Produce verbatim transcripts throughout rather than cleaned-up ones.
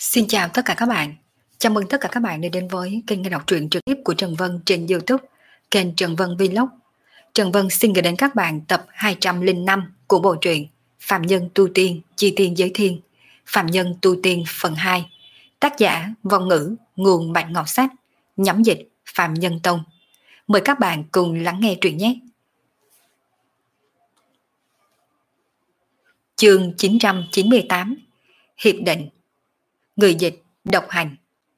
Xin chào tất cả các bạn. Chào mừng tất cả các bạn đã đến với kênh nghe đọc truyện trực tiếp của Trần Vân trên YouTube, kênh Trần Vân Vlog. Trần Vân xin gửi đến các bạn tập hai trăm lẻ năm của bộ truyện Phạm Nhân Tu Tiên, Chi Tiên Giới Thiên, Phạm Nhân Tu Tiên phần hai. Tác giả Vong Ngữ, nguồn Bạch Ngọc Sách, nhắm dịch Phạm Nhân Tông. Mời các bạn cùng lắng nghe truyện nhé. Chương chín trăm chín mươi tám. Hiệp định. Người dịch Độc Hành.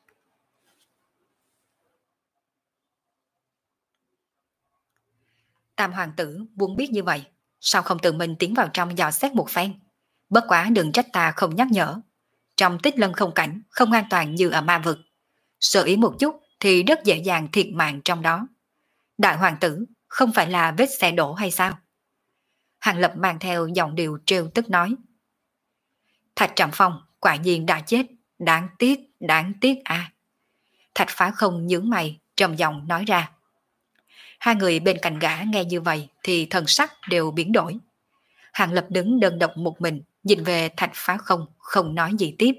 Tam hoàng tử muốn biết như vậy, sao không tự mình tiến vào trong dò xét một phen? Bất quá đừng trách ta không nhắc nhở. Trong tích lân không cảnh không an toàn như ở ma vực. Sơ ý một chút thì rất dễ dàng thiệt mạng trong đó. Đại hoàng tử không phải là vết xe đổ hay sao? Hàng Lập mang theo giọng điệu trêu tức nói. Thạch Trạm Phong quả nhiên đã chết, đáng tiếc, đáng tiếc à. Thạch Phá Không nhướng mày, trầm giọng nói ra. Hai người bên cạnh gã nghe như vậy thì thần sắc đều biến đổi. Hàng Lập đứng đơn độc một mình, nhìn về Thạch Phá Không, không nói gì tiếp.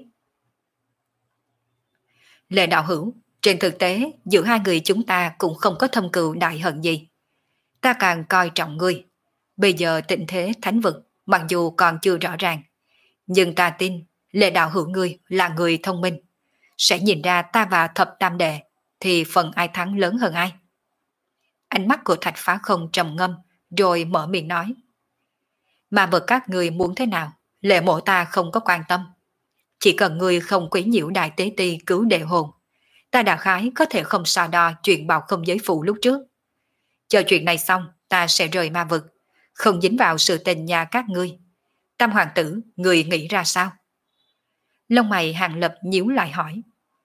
Lệ đạo hữu, trên thực tế giữa hai người chúng ta cũng không có thâm cừu đại hận gì. Ta càng coi trọng ngươi. Bây giờ tình thế thánh vực, mặc dù còn chưa rõ ràng, nhưng ta tin Lệ đạo hữu ngươi là người thông minh, sẽ nhìn ra ta và thập tam đệ thì phần ai thắng lớn hơn ai. Ánh mắt của Thạch Phá Không trầm ngâm, rồi mở miệng nói. Mà vực các người muốn thế nào, Lệ mộ ta không có quan tâm. Chỉ cần người không quấy nhiễu đại tế ti cứu đệ hồn, ta đã khái có thể không so đo chuyện bào không giới phụ lúc trước. Chờ chuyện này xong, ta sẽ rời ma vực, không dính vào sự tình nhà các ngươi. Tam hoàng tử, người nghĩ ra sao? Lông mày Hàng Lập nhíu lại hỏi.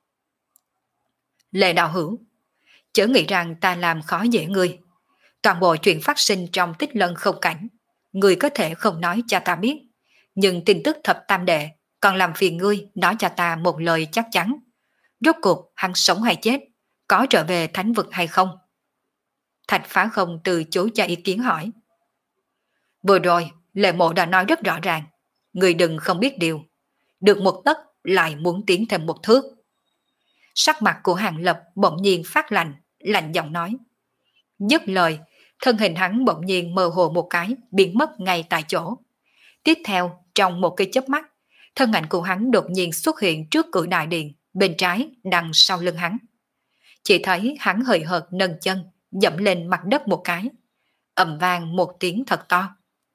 Lệ đạo hữu, chớ nghĩ rằng ta làm khó dễ ngươi. Toàn bộ chuyện phát sinh trong tích lân không cảnh, ngươi có thể không nói cho ta biết, nhưng tin tức thập tam đệ còn làm phiền ngươi nói cho ta một lời chắc chắn. Rốt cuộc hắn sống hay chết, có trở về thánh vực hay không? Thạch Phá Không từ chối cho ý kiến hỏi. Vừa rồi, Lệ mộ đã nói rất rõ ràng, ngươi đừng không biết điều. Được một tấc lại muốn tiến thêm một thước. Sắc mặt của Hàng Lập bỗng nhiên phát lạnh, lạnh giọng nói. Dứt lời, thân hình hắn bỗng nhiên mơ hồ một cái, biến mất ngay tại chỗ. Tiếp theo, trong một cái chớp mắt, thân ảnh của hắn đột nhiên xuất hiện trước cửa đại điện, bên trái đằng sau lưng hắn. Chỉ thấy hắn hời hợt nâng chân, dẫm lên mặt đất một cái. Ầm vang một tiếng thật to.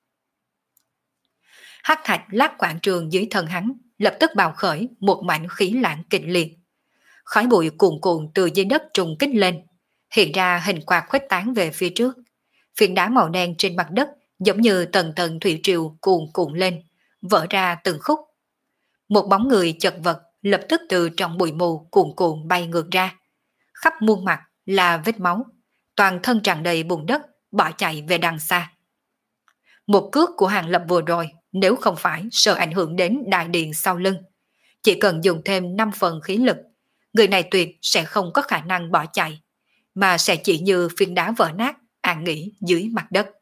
Hắc thạch lát quảng trường dưới thân hắn, lập tức bào khởi một mảnh khí lãng kịch liệt. Khói bụi cuồn cuộn từ dưới đất trùng kích lên, hiện ra hình quạt khuếch tán về phía trước. Phiến đá màu đen trên mặt đất giống như tầng tầng thủy triều cuồn cuộn lên, vỡ ra từng khúc. Một bóng người chật vật lập tức từ trong bụi mù cuồn cuộn bay ngược ra. Khắp muôn mặt là vết máu, toàn thân tràn đầy bùn đất, bỏ chạy về đằng xa. Một cước của Hàng Lập vừa rồi, nếu không phải sợ ảnh hưởng đến đại điện sau lưng, chỉ cần dùng thêm năm phần khí lực, người này tuyệt sẽ không có khả năng bỏ chạy, mà sẽ chỉ như phiến đá vỡ nát, an nghỉ dưới mặt đất.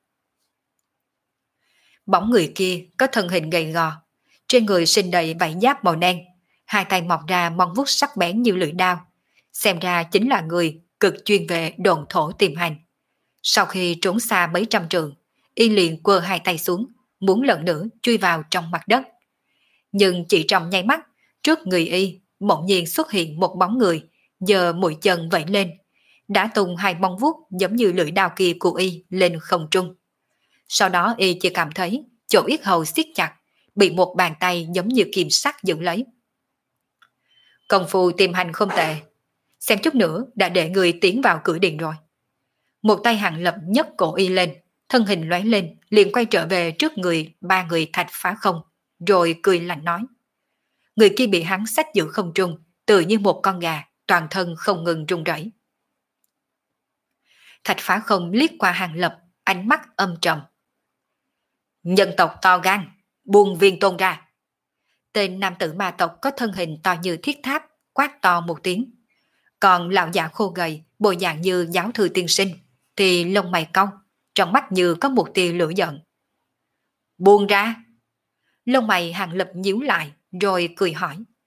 Bóng người kia có thân hình gầy gò, trên người sinh đầy vảy giáp màu đen, hai tay mọc ra móng vuốt sắc bén như lưỡi dao, xem ra chính là người cực chuyên về đồn thổ tìm hành. Sau khi trốn xa mấy trăm trượng, y liền quơ hai tay xuống, muốn lần nữa chui vào trong mặt đất. Nhưng chỉ trong nháy mắt, trước người y bỗng nhiên xuất hiện một bóng người, giơ mũi chân vẫy lên, đã tung hai móng vuốt giống như lưỡi đao kia của y lên không trung. Sau đó y chỉ cảm thấy chỗ yết hầu siết chặt, bị một bàn tay giống như kim sắt giữ lấy. Công phu tìm hành không tệ, xem chút nữa đã để người tiến vào cửa điện rồi. Một tay Hàng Lập nhấc cổ y lên, thân hình lóe lên, liền quay trở về trước người ba người Thạch Phá Không, rồi cười lạnh nói. Người kia bị hắn xách giữ không trung, tự như một con gà, toàn thân không ngừng run rẩy. Thạch Phá Không liếc qua Hàng Lập, ánh mắt âm trầm. Nhân tộc to gan, buông Viên Tôn ra. Tên nam tử ma tộc có thân hình to như thiết tháp, quát to một tiếng. Còn lão giả khô gầy, bộ dạng như giáo thư tiên sinh, thì lông mày cong, trong mắt như có một tia lửa giận. Buông ra. Lông mày Hàng Lập nhíu lại, rồi cười hỏi.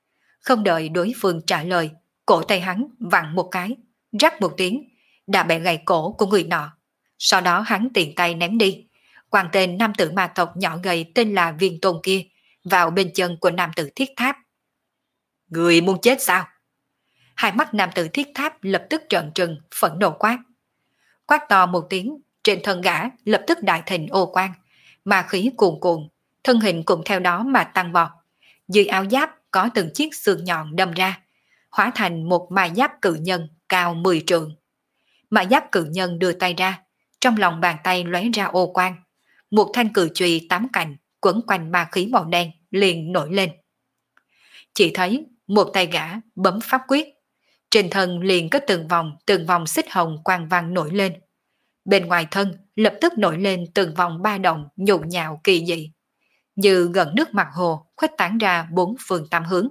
Không đợi đối phương trả lời, cổ tay hắn vặn một cái, rắc một tiếng, đã bẻ gãy cổ của người nọ. Sau đó hắn tiện tay ném đi, quàng tên nam tử ma tộc nhỏ gầy tên là Viên Tôn kia vào bên chân của nam tử thiết tháp. Người muốn chết sao? Hai mắt nam tử thiết tháp lập tức trợn trừng, phẫn nộ quát. Quát to một tiếng, trên thân gã lập tức đại thịnh ô quang, ma khí cuồn cuộn, thân hình cũng theo đó mà tăng vọt. Dưới áo giáp có từng chiếc xương nhọn đâm ra, hóa thành một ma giáp cự nhân cao mười trượng. Ma giáp cự nhân đưa tay ra, trong lòng bàn tay lóe ra ô quang, một thanh cự chùy tám cạnh quấn quanh ma khí màu đen liền nổi lên. Chỉ thấy một tay gã bấm pháp quyết, trên thân liền có từng vòng từng vòng xích hồng quang vàng nổi lên. Bên ngoài thân lập tức nổi lên từng vòng ba động nhộn nhạo kỳ dị, như gần nước mặt hồ khuếch tán ra bốn phương tám hướng.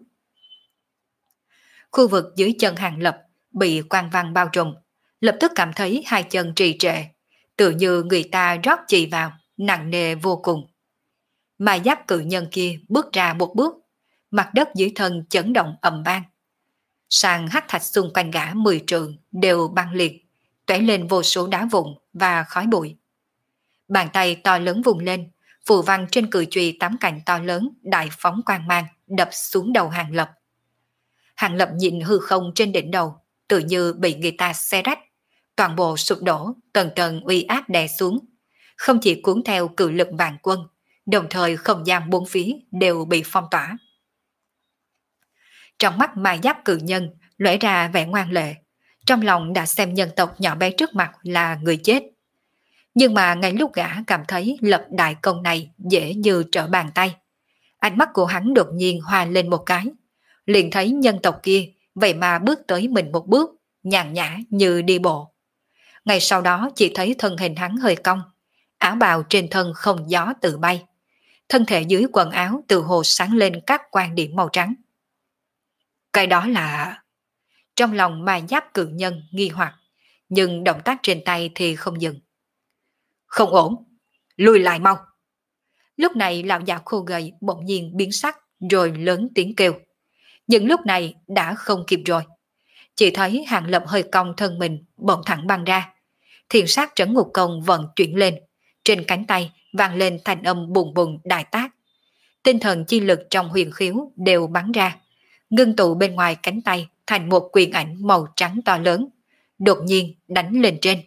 Khu vực dưới chân Hàng Lập bị quang văn bao trùm, lập tức cảm thấy hai chân trì trệ, tự như người ta rót chì vào, nặng nề vô cùng. Mà giáp cự nhân kia bước ra một bước, mặt đất dưới thân chấn động ầm vang. Sàn hắc thạch xung quanh gã mười trượng đều băng liệt, tóe lên vô số đá vụn và khói bụi. Bàn tay to lớn vùng lên, phù văn trên cự chùy tám cạnh to lớn đại phóng quang mang đập xuống đầu Hàng Lập. Hàng Lập nhìn hư không trên đỉnh đầu, tự như bị người ta xé rách, toàn bộ sụp đổ, tầng tầng uy áp đè xuống, không chỉ cuốn theo cự lực vạn quân, đồng thời không gian bốn phía đều bị phong tỏa. Trong mắt ma giáp cự nhân lóe ra vẻ ngoan lệ, trong lòng đã xem nhân tộc nhỏ bé trước mặt là người chết. Nhưng mà ngay lúc gã cảm thấy lập đại công này dễ như trở bàn tay, ánh mắt của hắn đột nhiên hoa lên một cái, liền thấy nhân tộc kia vậy mà bước tới mình một bước, nhàn nhã như đi bộ. Ngay sau đó chỉ thấy thân hình hắn hơi cong, áo bào trên thân không gió tự bay, thân thể dưới quần áo từ hồ sáng lên các quan điểm màu trắng. Cái đó là... Trong lòng ma giáp cự nhân nghi hoặc, nhưng động tác trên tay thì không dừng. Không ổn, lùi lại mau. Lúc này lão già khô gầy bỗng nhiên biến sắc rồi lớn tiếng kêu. Nhưng lúc này đã không kịp rồi. Chỉ thấy Hàng Lập hơi cong thân mình bỗng thẳng băng ra. Thiền sát trấn ngục công vận chuyển lên, trên cánh tay vang lên thanh âm bùng bùng đại tác. Tinh thần chi lực trong huyền khiếu đều bắn ra, ngưng tụ bên ngoài cánh tay thành một quyền ảnh màu trắng to lớn, đột nhiên đánh lên trên.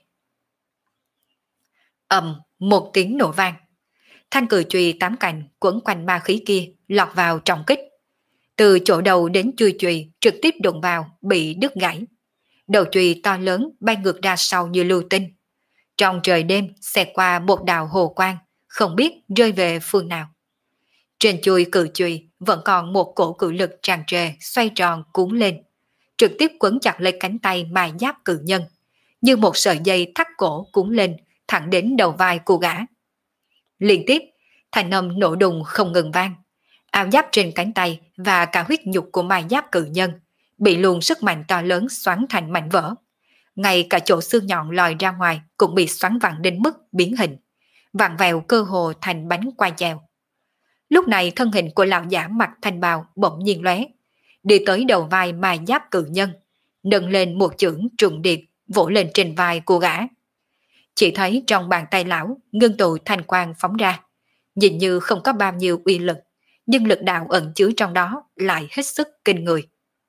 Ầm, một tiếng nổ vang. Thanh cử chùy tám cạnh quấn quanh ma khí kia lọt vào trọng kích. Từ chỗ đầu đến chui chùy trực tiếp đụng vào, bị đứt gãy. Đầu chùy to lớn bay ngược ra sau như lưu tinh. Trong trời đêm xẹt qua một đạo hồ quang, không biết rơi về phương nào. Trên chui cử chùy vẫn còn một cổ cự lực tràn trề xoay tròn cuốn lên, trực tiếp quấn chặt lấy cánh tay mài giáp cự nhân, như một sợi dây thắt cổ cuốn lên thẳng đến đầu vai của gã. Liên tiếp, thanh âm nổ đùng không ngừng vang. Áo giáp trên cánh tay và cả huyết nhục của mài giáp cự nhân bị luồng sức mạnh to lớn xoắn thành mảnh vỡ. Ngay cả chỗ xương nhọn lòi ra ngoài cũng bị xoắn vặn đến mức biến hình, vặn vẹo cơ hồ thành bánh quai chèo. Lúc này thân hình của lão giả mặc thanh bào bỗng nhiên lóe, đi tới đầu vai mài giáp cự nhân, nâng lên một chưởng trùng điệp vỗ lên trên vai của gã. Chỉ thấy trong bàn tay lão ngưng tụ thanh quang phóng ra, nhìn như không có bao nhiêu uy lực, nhưng lực đạo ẩn chứa trong đó lại hết sức kinh người.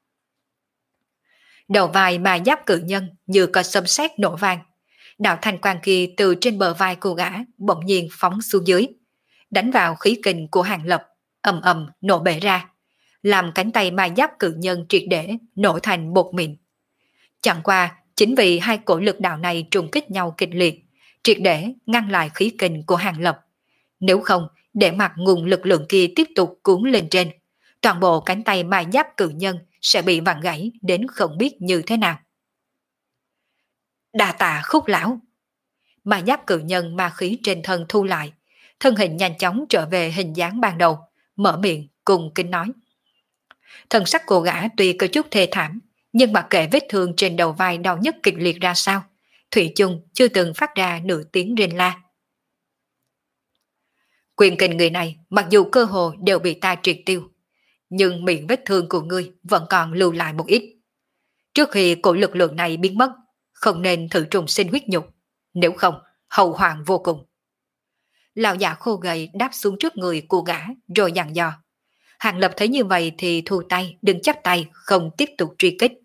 Đầu vai mài giáp cự nhân như có sấm sét nổ vang, đạo thanh quang kia từ trên bờ vai của gã bỗng nhiên phóng xuống dưới, đánh vào khí kình của Hàng Lập, ầm ầm nổ bể ra, làm cánh tay mài giáp cự nhân triệt để nổ thành bột mịn. Chẳng qua chính vì hai cổ lực đạo này trùng kích nhau kịch liệt, triệt để ngăn lại khí kình của Hàng Lập. Nếu không, để mặc nguồn lực lượng kia tiếp tục cuốn lên trên, toàn bộ cánh tay mài giáp cự nhân sẽ bị vặn gãy đến không biết như thế nào. Đa tạ Khúc lão. Mài giáp cự nhân ma khí trên thân thu lại, thân hình nhanh chóng trở về hình dáng ban đầu, mở miệng cùng kính nói. Thân sắc của gã tuy có chút thê thảm, nhưng mà kệ vết thương trên đầu vai đau nhức kịch liệt ra sao, thủy chung chưa từng phát ra nửa tiếng rên la. Quyền kình người này mặc dù cơ hồ đều bị ta triệt tiêu, nhưng miệng vết thương của ngươi vẫn còn lưu lại một ít. Trước khi cổ lực lượng này biến mất, không nên thử trùng sinh huyết nhục, nếu không, hậu hoạn vô cùng. Lão giả khô gầy đáp xuống trước người của gã rồi dặn dò. Hàng Lập thấy như vậy thì thu tay, đừng chắp tay, không tiếp tục truy kích.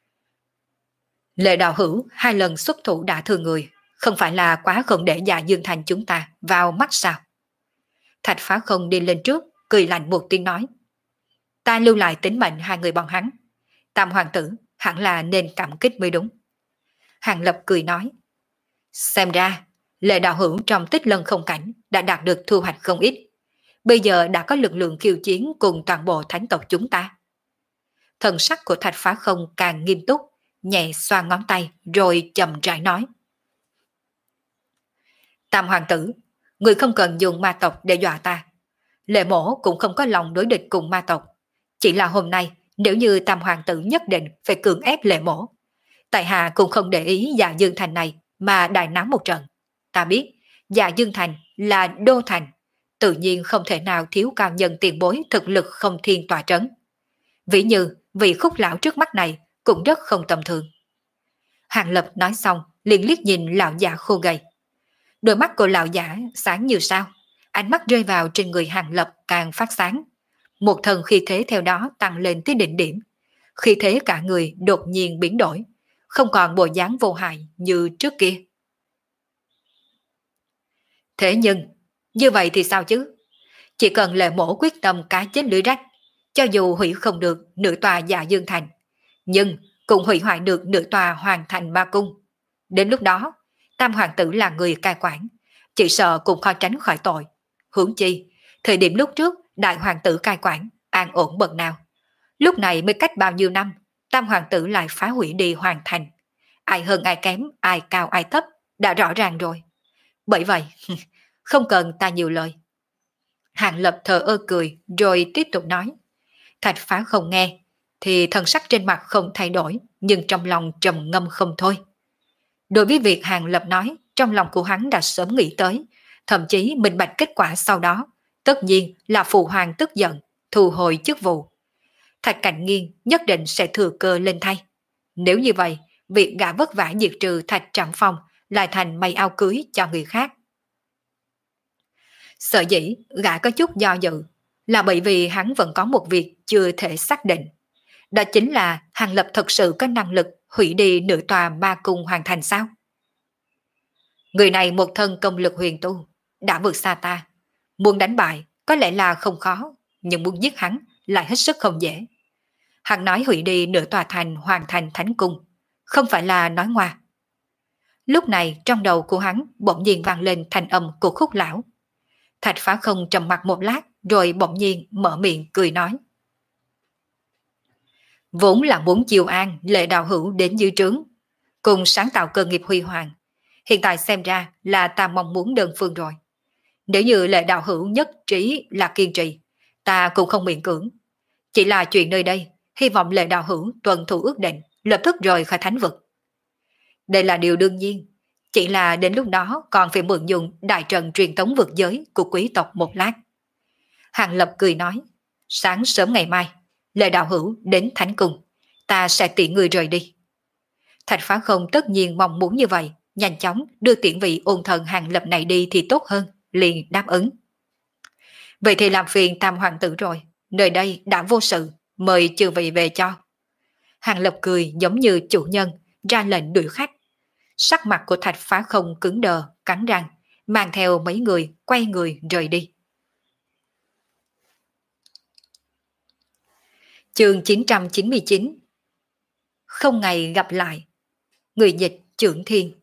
Lệ đạo hữu hai lần xuất thủ đã thương người, không phải là quá không để Dạ Dương Thành chúng ta vào mắt sao? Thạch Phá Không đi lên trước, cười lạnh một tiếng nói. Ta lưu lại tính mệnh hai người bọn hắn. Tam hoàng tử hẳn là nên cảm kích mới đúng. Hàng Lập cười nói. Xem ra, Lệ đạo hữu trong tích lân không cảnh đã đạt được thu hoạch không ít. Bây giờ đã có lực lượng khiêu chiến cùng toàn bộ thánh tộc chúng ta. Thần sắc của Thạch Phá Không càng nghiêm túc, nhẹ xoa ngón tay rồi chậm rãi nói. Tam hoàng tử, người không cần dùng ma tộc để dọa ta. Lệ mổ cũng không có lòng đối địch cùng ma tộc. Chỉ là hôm nay, nếu như tam hoàng tử nhất định phải cưỡng ép lệ mổ, tại hạ cũng không để ý Dạ Dương Thành này mà đại náo một trận. Ta biết, Dạ Dương Thành là đô thành, tự nhiên không thể nào thiếu cao nhân tiền bối thực lực không thiên tỏa trấn. Ví như vị khúc lão trước mắt này cũng rất không tầm thường. Hàng Lập nói xong, liền liếc nhìn lão già khô gầy. Đôi mắt của lão giả sáng như sao, ánh mắt rơi vào trên người Hàng Lập càng phát sáng. Một thần khí thế theo đó tăng lên tới đỉnh điểm. Khí thế cả người đột nhiên biến đổi, không còn bộ dáng vô hại như trước kia. Thế nhưng, như vậy thì sao chứ? Chỉ cần Lệ mổ quyết tâm cá chết lưới rách, cho dù hủy không được nửa tòa Dạ Dương Thành, nhưng cũng hủy hoại được nửa tòa Hoàng Thành Ma Cung. Đến lúc đó, tam hoàng tử là người cai quản, chỉ sợ cũng khó tránh khỏi tội. Huống chi, thời điểm lúc trước đại hoàng tử cai quản, an ổn bậc nào. Lúc này mới cách bao nhiêu năm, tam hoàng tử lại phá hủy đi Hoàng Thành. Ai hơn ai kém, ai cao ai thấp, đã rõ ràng rồi. Bởi vậy, không cần ta nhiều lời. Hàng Lập thờ ơ cười, rồi tiếp tục nói. Thạch Phá Không nghe, thì thần sắc trên mặt không thay đổi, nhưng trong lòng trầm ngâm không thôi. Đối với việc Hàng Lập nói, trong lòng của hắn đã sớm nghĩ tới, thậm chí minh bạch kết quả sau đó, tất nhiên là phụ hoàng tức giận, thu hồi chức vụ. Thạch Cảnh Nghiên nhất định sẽ thừa cơ lên thay. Nếu như vậy, việc gã vất vả diệt trừ Thạch Trạm Phong lại thành mây ao cưới cho người khác. Sở dĩ gã có chút do dự là bởi vì hắn vẫn có một việc chưa thể xác định. Đó chính là Hàng Lập thật sự có năng lực hủy đi nửa tòa Ma Cung Hoàng Thành sao? Người này một thân công lực huyền tu, đã vượt xa ta. Muốn đánh bại có lẽ là không khó, nhưng muốn giết hắn lại hết sức không dễ. Hắn nói hủy đi nửa tòa thành Hoàng Thành Thánh Cung, không phải là nói ngoa. Lúc này trong đầu của hắn bỗng nhiên vang lên thanh âm của Khúc lão. Thạch Phá Không trầm mặt một lát rồi bỗng nhiên mở miệng cười nói. Vốn là muốn chiêu an Lệ đạo hữu đến dư trướng, cùng sáng tạo cơ nghiệp huy hoàng. Hiện tại xem ra là ta mong muốn đơn phương rồi. Nếu như Lệ đạo hữu nhất trí là kiên trì, ta cũng không miễn cưỡng. Chỉ là chuyện nơi đây, hy vọng Lệ đạo hữu tuân thủ ước định, lập tức rời khỏi thánh vực. Đây là điều đương nhiên, chỉ là đến lúc đó còn phải mượn dùng đại trận truyền tống vực giới của quý tộc một lát. Hàng Lập cười nói, sáng sớm ngày mai, Lệ đạo hữu đến thánh cung, ta sẽ tiện người rời đi. Thạch Phá Không tất nhiên mong muốn như vậy, nhanh chóng đưa tiện vị ôn thần Hàng Lập này đi thì tốt hơn, liền đáp ứng. Vậy thì làm phiền tam hoàng tử rồi, nơi đây đã vô sự, mời chư vị về cho. Hàng Lập cười giống như chủ nhân, ra lệnh đuổi khách. Sắc mặt của Thạch Phá Không cứng đờ, cắn răng, mang theo mấy người quay người rời đi. Chương chín trăm chín mươi chín. Không ngày gặp lại. Người dịch Trưởng Thiên.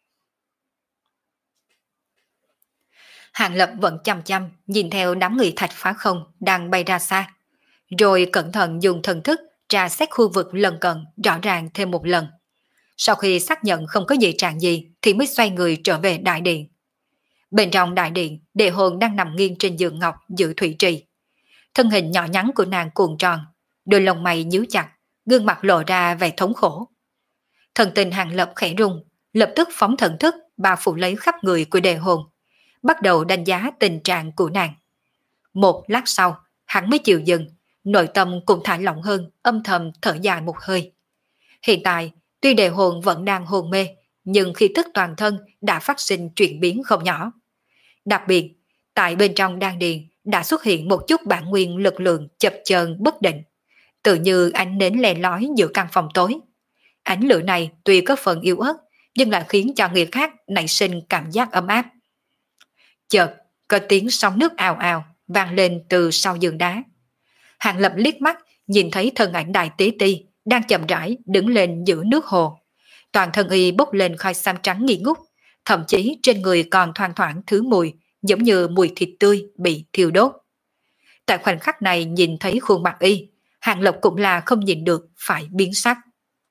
Hàng Lập vẫn chăm chăm nhìn theo đám người Thạch Phá Không đang bay ra xa, rồi cẩn thận dùng thần thức tra xét khu vực lân cận rõ ràng thêm một lần. Sau khi xác nhận không có dị trạng gì thì mới xoay người trở về đại điện. Bên trong đại điện, Đề Hồn đang nằm nghiêng trên giường ngọc giữ thủy trì. Thân hình nhỏ nhắn của nàng cuộn tròn, đôi lông mày nhíu chặt, gương mặt lộ ra vẻ thống khổ. Thần tình Hàng Lập khẽ rung, lập tức phóng thần thức bao phủ lấy khắp người của Đề Hồn, bắt đầu đánh giá tình trạng của nàng. Một lát sau, hắn mới chịu dừng, nội tâm cũng thả lỏng hơn, âm thầm thở dài một hơi. Hiện tại, tuy đề hồn vẫn đang hôn mê, nhưng khí tức toàn thân đã phát sinh chuyển biến không nhỏ. Đặc biệt, tại bên trong đan điền đã xuất hiện một chút bản nguyên lực lượng chập chờn bất định, tự như ánh nến lè lói giữa căn phòng tối. Ánh lửa này tuy có phần yếu ớt, nhưng lại khiến cho người khác nảy sinh cảm giác ấm áp. Chợt, có tiếng sóng nước ào ào vang lên từ sau giường đá. Hàng Lập liếc mắt, nhìn thấy thân ảnh Đại Tế Ti đang chậm rãi đứng lên giữa nước hồ. Toàn thân y bốc lên khói xám trắng nghi ngút, thậm chí trên người còn thoang thoảng thứ mùi giống như mùi thịt tươi bị thiêu đốt. Tại khoảnh khắc này nhìn thấy khuôn mặt y, Hàng Lập cũng là không nhìn được phải biến sắc.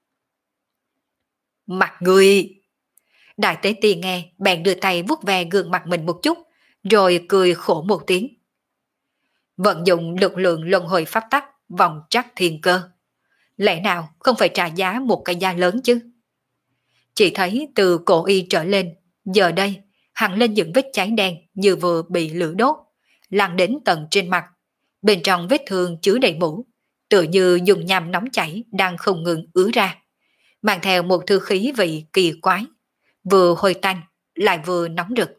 Mặt người! Đại Tế Ti nghe bèn đưa tay vuốt ve gương mặt mình một chút, rồi cười khổ một tiếng. Vận dụng lực lượng luân hồi pháp tắc vòng trắc thiên cơ. Lẽ nào không phải trả giá một cái giá lớn chứ? Chỉ thấy từ cổ y trở lên, giờ đây hằn lên những vết cháy đen như vừa bị lửa đốt, lan đến tận trên mặt. Bên trong vết thương chứa đầy mũ, tựa như dùng nham nóng chảy đang không ngừng ứa ra, mang theo một thư khí vị kỳ quái, vừa hôi tanh lại vừa nóng rực.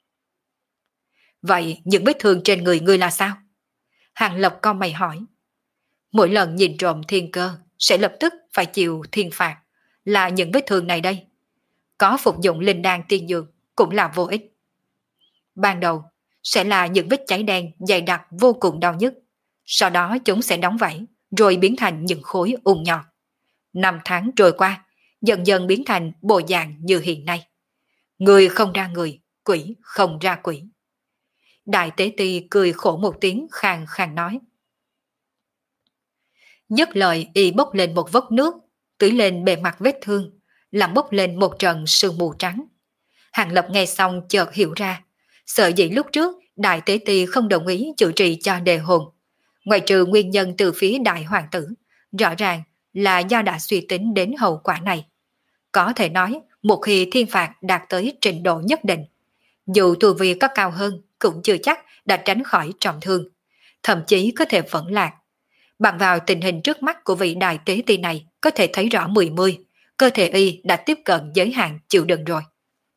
Vậy những vết thương trên người ngươi là sao? Hàng Lập con mày hỏi. Mỗi lần nhìn trộm thiên cơ sẽ lập tức phải chịu thiên phạt, là những vết thương này đây. Có phục dụng linh đan tiên dược cũng là vô ích. Ban đầu sẽ là những vết cháy đen dày đặc vô cùng đau nhức, sau đó chúng sẽ đóng vảy rồi biến thành những khối ung nhọt. Năm tháng trôi qua, dần dần biến thành bộ dạng như hiện nay. Người không ra người, quỷ không ra quỷ. Đại Tế Ti cười khổ một tiếng khàn khàn nói. Dứt lời y bốc lên một vốc nước, tưới lên bề mặt vết thương, làm bốc lên một trận sương mù trắng. Hàng Lập nghe xong chợt hiểu ra, sợ dĩ lúc trước Đại Tế Ti không đồng ý chữa trị cho đề hồn. Ngoài trừ nguyên nhân từ phía Đại Hoàng tử, rõ ràng là do đã suy tính đến hậu quả này. Có thể nói, một khi thiên phạt đạt tới trình độ nhất định, dù tu vi có cao hơn cũng chưa chắc đã tránh khỏi trọng thương, thậm chí có thể vẫn lạc. Bằng vào tình hình trước mắt của vị Đại Tế Ti này có thể thấy rõ mười mươi, cơ thể y đã tiếp cận giới hạn chịu đựng rồi.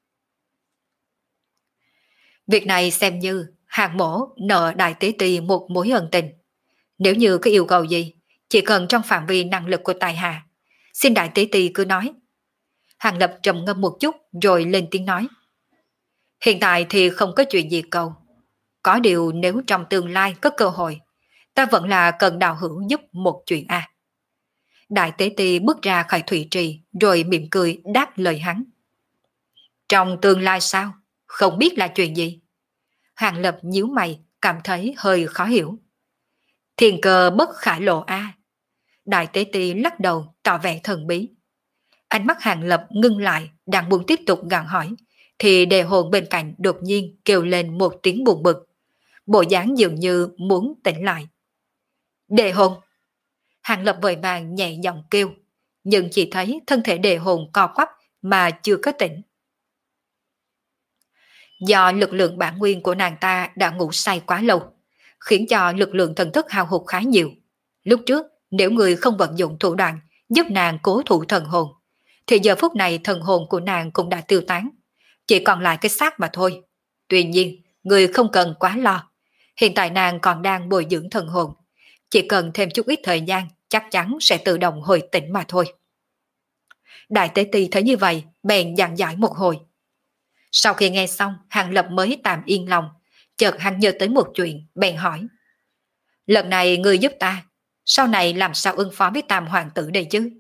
Việc này xem như Hàng Mỗ nợ Đại Tế Ti một mối ân tình. Nếu như có yêu cầu gì, chỉ cần trong phạm vi năng lực của tài hạ, xin Đại Tế Ti cứ nói. Hàng Lập trầm ngâm một chút rồi lên tiếng nói. Hiện tại thì không có chuyện gì cầu. Có điều nếu trong tương lai có cơ hội, ta vẫn là cần đạo hữu giúp một chuyện à. Đại Tế Ti bước ra khỏi thủy trì rồi mỉm cười đáp lời hắn. Trong tương lai sao? Không biết là chuyện gì? Hàng Lập nhíu mày, cảm thấy hơi khó hiểu. Thiên cơ bất khả lộ a. À. Đại Tế Ti lắc đầu tỏ vẻ thần bí. Ánh mắt Hàng Lập ngưng lại, đang muốn tiếp tục gặng hỏi, thì đề hồn bên cạnh đột nhiên kêu lên một tiếng buồn bực. Bộ dáng dường như muốn tỉnh lại. Đề hồn! Hàng Lập vội vàng nhẹ giọng kêu, nhưng chỉ thấy thân thể đề hồn co quắp mà chưa có tỉnh. Do lực lượng bản nguyên của nàng ta đã ngủ say quá lâu, khiến cho lực lượng thần thức hao hụt khá nhiều. Lúc trước, nếu người không vận dụng thủ đoạn giúp nàng cố thủ thần hồn, thì giờ phút này thần hồn của nàng cũng đã tiêu tán, chỉ còn lại cái xác mà thôi. Tuy nhiên, người không cần quá lo. Hiện tại nàng còn đang bồi dưỡng thần hồn, chỉ cần thêm chút ít thời gian chắc chắn sẽ tự động hồi tỉnh mà thôi. Đại Tế Ti thấy như vậy, bèn dặn dãi một hồi. Sau khi nghe xong, Hàng Lập mới tạm yên lòng, chợt hắn nhớ tới một chuyện, bèn hỏi. Lần này ngươi giúp ta, sau này làm sao ứng phó với Tam Hoàng tử đây chứ?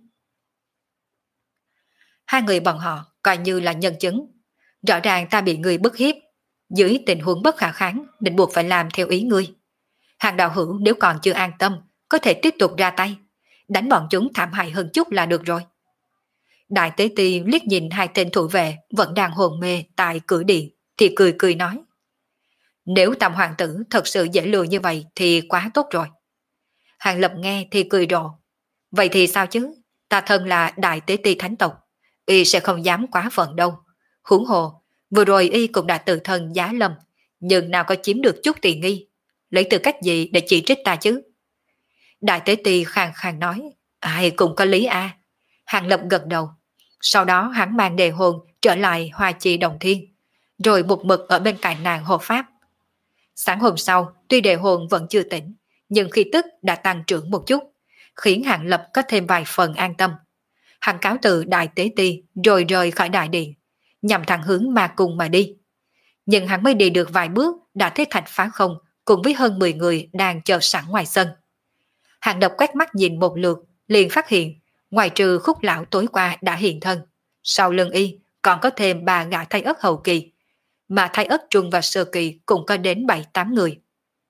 Hai người bọn họ coi như là nhân chứng. Rõ ràng ta bị ngươi bức hiếp, dưới tình huống bất khả kháng định buộc phải làm theo ý ngươi. Hàng đạo hữu nếu còn chưa an tâm, có thể tiếp tục ra tay, đánh bọn chúng thảm hại hơn chút là được rồi. Đại Tế Ti liếc nhìn hai tên thủ vệ vẫn đang hồn mê tại cửa điện, thì cười cười nói. Nếu Tam Hoàng tử thật sự dễ lừa như vậy thì quá tốt rồi. Hàng Lập nghe thì cười rộ. Vậy thì sao chứ? Ta thân là Đại Tế Ti thánh tộc, y sẽ không dám quá phận đâu. Huống hồ, vừa rồi y cũng đã tự thân giá lâm, nhưng nào có chiếm được chút tiền nghi. Lấy tư cách gì để chỉ trích ta chứ? Đại tế ti khàn khàn nói, ai cũng có lý a. Hàng Lập gật đầu. Sau đó hắn mang đề hồn trở lại Hoa Chi Đồng Thiên, rồi một mực ở bên cạnh nàng hộ pháp. Sáng hôm sau, tuy đề hồn vẫn chưa tỉnh, nhưng khí tức đã tăng trưởng một chút, khiến Hàng Lập có thêm vài phần an tâm. Hắn cáo từ Đại Tế Ti rồi rời khỏi đại điện, nhằm thẳng hướng ma cung mà đi. Nhưng hắn mới đi được vài bước đã thấy Thạch Phá Không cùng với hơn mười người đang chờ sẵn ngoài sân. Hàng Lập quét mắt nhìn một lượt, liền phát hiện, ngoài trừ Khúc lão tối qua đã hiện thân, sau lưng y còn có thêm ba gã thái ất hậu kỳ, mà thái ất trung và sơ kỳ cũng có đến bảy tám người.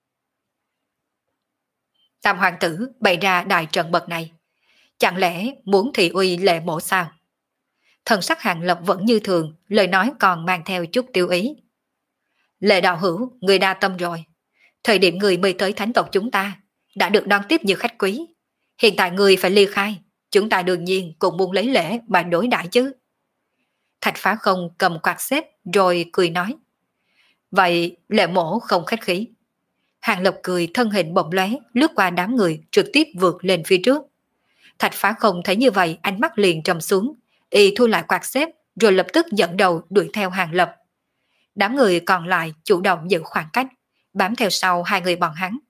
Tam hoàng tử bày ra đại trận bậc này, chẳng lẽ muốn thị uy Lệ Mộ sao? Thần sắc Hàng Lập vẫn như thường, lời nói còn mang theo chút tiêu ý. Lệ đạo hữu, người đa tâm rồi. Thời điểm người mới tới thánh tộc chúng ta đã được đón tiếp như khách quý. Hiện tại người phải ly khai, chúng ta đương nhiên cũng muốn lấy lễ mà đối đãi chứ. Thạch Phá Không cầm quạt xếp rồi cười nói. Vậy Lệ Mộ không khách khí. Hàng Lập cười, thân hình bỗng lóe lướt qua đám người, trực tiếp vượt lên phía trước. Thạch Phá Không thấy như vậy, ánh mắt liền trầm xuống, y thu lại quạt xếp rồi lập tức dẫn đầu đuổi theo Hàng Lập. Đám người còn lại chủ động giữ khoảng cách, bám theo sau hai người bọn hắn.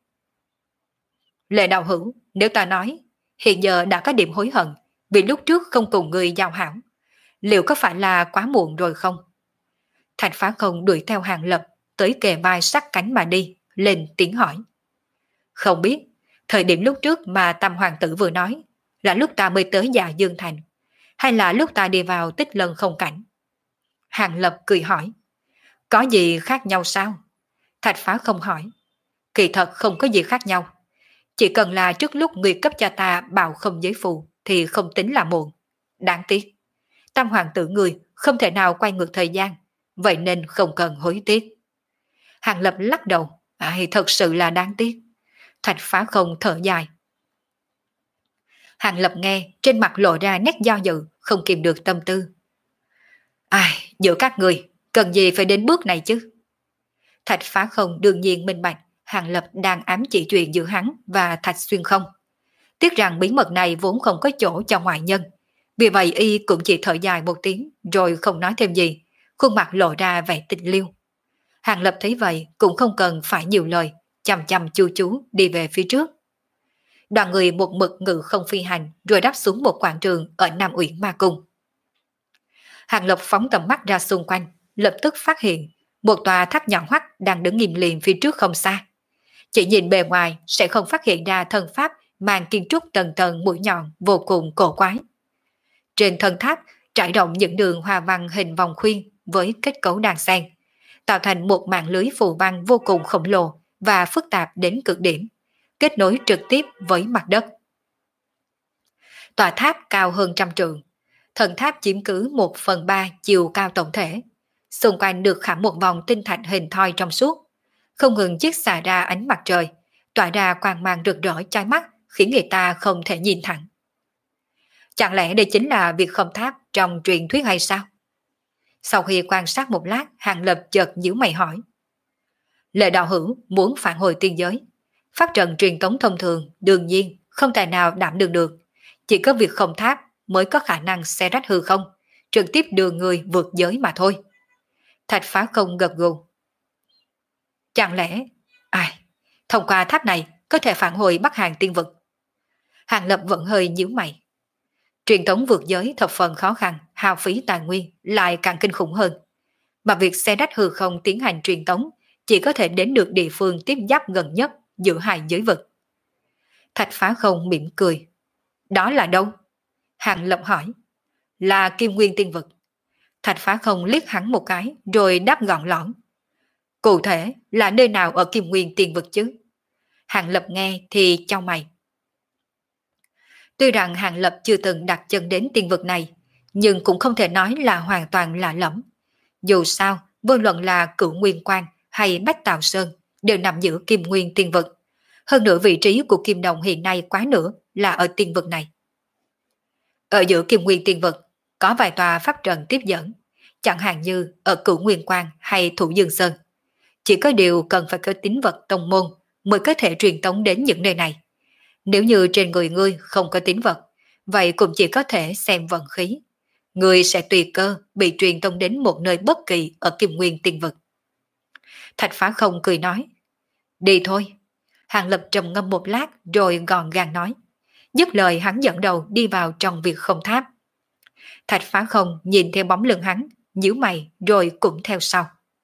Lệ đạo hữu, nếu ta nói hiện giờ đã có điểm hối hận vì lúc trước không cùng người giao hảo, liệu có phải là quá muộn rồi không? Thạch Phá Không đuổi theo Hàng Lập, tới kề vai sát cánh mà đi, lên tiếng hỏi. Không biết, thời điểm lúc trước mà Tam hoàng tử vừa nói là lúc ta mới tới Dạ Dương Thành, hay là lúc ta đi vào Tích Lân Không Cảnh? Hàng Lập cười hỏi. Có gì khác nhau sao? Thạch Phá Không hỏi. Kỳ thật không có gì khác nhau. Chỉ cần là trước lúc người cấp cho ta bào không giới phù thì không tính là muộn. Đáng tiếc, Tam hoàng tử người không thể nào quay ngược thời gian, vậy nên không cần hối tiếc. Hàng Lập lắc đầu. Ai, thật sự là đáng tiếc. Thạch Phá Không thở dài. Hàng Lập nghe, trên mặt lộ ra nét do dự, không kìm được tâm tư. Ai, giữa các người, cần gì phải đến bước này chứ? Thạch Phá Không đương nhiên minh bạch, Hàng Lập đang ám chỉ chuyện giữa hắn và Thạch Xuyên Không. Tiếc rằng bí mật này vốn không có chỗ cho ngoại nhân. Vì vậy y cũng chỉ thở dài một tiếng, rồi không nói thêm gì, khuôn mặt lộ ra vẻ tình liêu. Hàng Lập thấy vậy cũng không cần phải nhiều lời, chằm chằm chu chú đi về phía trước. Đoàn người một mực ngự không phi hành rồi đáp xuống một quảng trường ở Nam Uyển Ma Cung. Hàng Lập phóng tầm mắt ra xung quanh, lập tức phát hiện một tòa tháp nhọn hoắt đang đứng nghiêm liền phía trước không xa. Chỉ nhìn bề ngoài sẽ không phát hiện ra thân pháp mang kiến trúc tầng tầng mũi nhọn vô cùng cổ quái. Trên thân tháp trải rộng những đường hoa văn hình vòng khuyên với kết cấu đan xen, tạo thành một mạng lưới phù văn vô cùng khổng lồ và phức tạp đến cực điểm, kết nối trực tiếp với mặt đất. Tòa tháp cao hơn trăm trượng, thần tháp chiếm cứ một phần ba chiều cao tổng thể, xung quanh được khảm một vòng tinh thạch hình thoi trong suốt, không ngừng chiết xạ ra ánh mặt trời, tỏa ra quang mang rực rỡ chói mắt, khiến người ta không thể nhìn thẳng. Chẳng lẽ đây chính là việc không tháp trong truyền thuyết hay sao? Sau khi quan sát một lát, Hàng Lập chợt nhíu mày hỏi. Lệ đạo hữu muốn phản hồi tiên giới, pháp trận truyền tống thông thường đương nhiên không tài nào đảm đương được, chỉ có việc không tháp mới có khả năng xé rách hư không, trực tiếp đưa người vượt giới mà thôi. Thạch Phá Không gật gù. Chẳng lẽ, ai, thông qua tháp này có thể phản hồi Bắc Hàng tiên vực? Hàng Lập vẫn hơi nhíu mày. Truyền tống vượt giới thập phần khó khăn, hao phí tài nguyên, lại càng kinh khủng hơn. Mà việc xe rách hư không tiến hành truyền tống chỉ có thể đến được địa phương tiếp giáp gần nhất giữa hai giới vực. Thạch Phá Không mỉm cười. Đó là đâu? Hàng Lập hỏi. Là Kim Nguyên tiên vực. Thạch Phá Không liếc hắn một cái rồi đáp gọn lõn. Cụ thể là nơi nào ở Kim Nguyên tiên vực chứ? Hàng Lập nghe thì chau mày. Tuy rằng Hàng Lập chưa từng đặt chân đến tiên vực này, nhưng cũng không thể nói là hoàn toàn lạ lẫm. Dù sao, vô luận là Cửu Nguyên Quan hay Bách Tào Sơn đều nằm giữa Kim Nguyên tiên vực. Hơn nữa vị trí của Kim Đồng hiện nay quá nữa là ở tiên vực này. Ở giữa Kim Nguyên tiên vực có vài tòa pháp trận tiếp dẫn, chẳng hạn như ở Cửu Nguyên Quan hay Thủ Dương Sơn. Chỉ có điều cần phải có tín vật tông môn mới có thể truyền tống đến những nơi này. Nếu như trên người ngươi không có tín vật, vậy cũng chỉ có thể xem vận khí. Ngươi sẽ tùy cơ bị truyền tông đến một nơi bất kỳ ở Kim Nguyên Tiên Vực. Thạch Phá Không cười nói, đi thôi. Hàng Lập trầm ngâm một lát rồi gọn gàng nói. Dứt lời hắn dẫn đầu đi vào trong việc không tháp. Thạch Phá Không nhìn theo bóng lưng hắn, nhíu mày rồi cũng theo sau.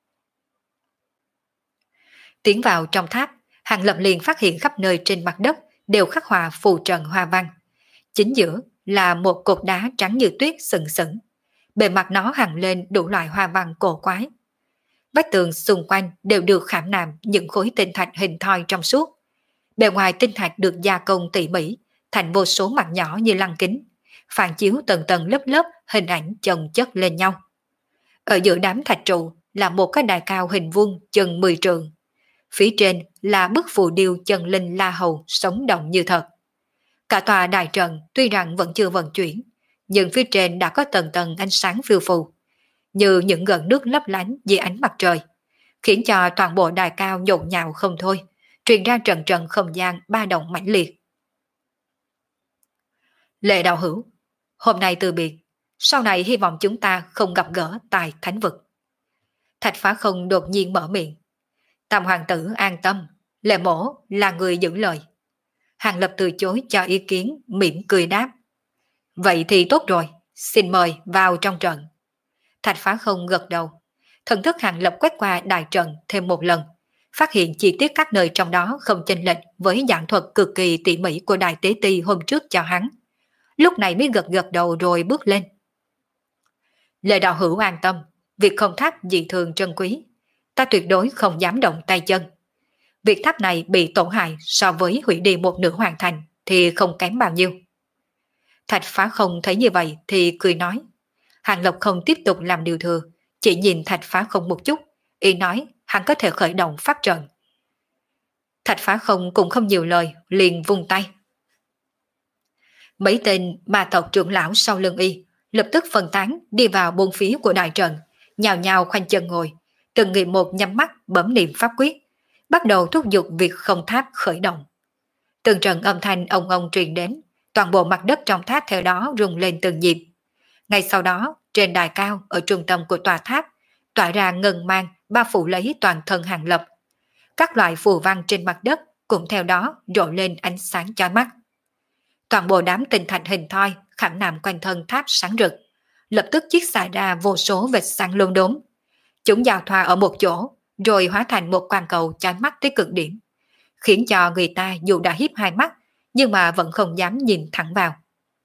Tiến vào trong tháp, Hàng Lập liền phát hiện khắp nơi trên mặt đất đều khắc họa phù trận hoa văn. Chính giữa là một cột đá trắng như tuyết sừng sững. Bề mặt nó hằn lên đủ loại hoa văn cổ quái. Vách tường xung quanh đều được khảm nạm những khối tinh thạch hình thoi trong suốt. Bề ngoài tinh thạch được gia công tỉ mỉ thành vô số mặt nhỏ như lăng kính, phản chiếu tầng tầng lớp lớp hình ảnh chồng chất lên nhau. Ở giữa đám thạch trụ là một cái đài cao hình vuông chừng mười trượng. Phía trên là bức phù điêu chân linh La Hầu sống động như thật. Cả tòa đài trận tuy rằng vẫn chưa vận chuyển, nhưng phía trên đã có tầng tầng ánh sáng phiêu phù, như những gợn nước lấp lánh dưới ánh mặt trời, khiến cho toàn bộ đài cao nhộn nhạo không thôi, truyền ra trận trận không gian ba động mãnh liệt. Lệ đạo hữu, hôm nay từ biệt, sau này hy vọng chúng ta không gặp gỡ tại thánh vực. Thạch Phá Không đột nhiên mở miệng. Tam hoàng tử an tâm, Lệ mổ là người giữ lời. Hàng Lập từ chối cho ý kiến, mỉm cười đáp. Vậy thì tốt rồi, xin mời vào trong trận. Thạch Phá Không gật đầu. Thần thức Hàng Lập quét qua đại trận thêm một lần, phát hiện chi tiết các nơi trong đó không chênh lệch với giảng thuật cực kỳ tỉ mỉ của Đại Tế Ti hôm trước cho hắn. Lúc này mới gật gật đầu rồi bước lên. Lệ đạo hữu an tâm, việc không tháp dị thường trân quý, ta tuyệt đối không dám động tay chân. Việc tháp này bị tổn hại so với hủy đi một nửa hoàn thành thì không kém bao nhiêu. Thạch Phá Không thấy như vậy thì cười nói. Hàng Lập không tiếp tục làm điều thừa, chỉ nhìn Thạch Phá Không một chút, ý nói hắn có thể khởi động pháp trận. Thạch Phá Không cũng không nhiều lời, liền vung tay. Mấy tên ma tộc trưởng lão sau lưng y lập tức phân tán đi vào bốn phía của đại trận, nhào nhào khoanh chân ngồi, từng người một nhắm mắt bấm niệm pháp quyết, bắt đầu thúc giục việc không tháp khởi động. Từng trận âm thanh ông ông truyền đến, toàn bộ mặt đất trong tháp theo đó rung lên từng nhịp. Ngay sau đó, trên đài cao ở trung tâm của tòa tháp, tỏa ra ngân mang bao phủ lấy toàn thân Hàng Lập. Các loại phù văn trên mặt đất cũng theo đó rọi lên ánh sáng chói mắt. Toàn bộ đám tinh thạch hình thoi khảm nạm quanh thân tháp sáng rực, lập tức chiết xạ ra vô số vệt sáng lốm đốm. Chúng giao thoa ở một chỗ, rồi hóa thành một quang cầu chói mắt tới cực điểm, khiến cho người ta dù đã híp hai mắt, nhưng mà vẫn không dám nhìn thẳng vào.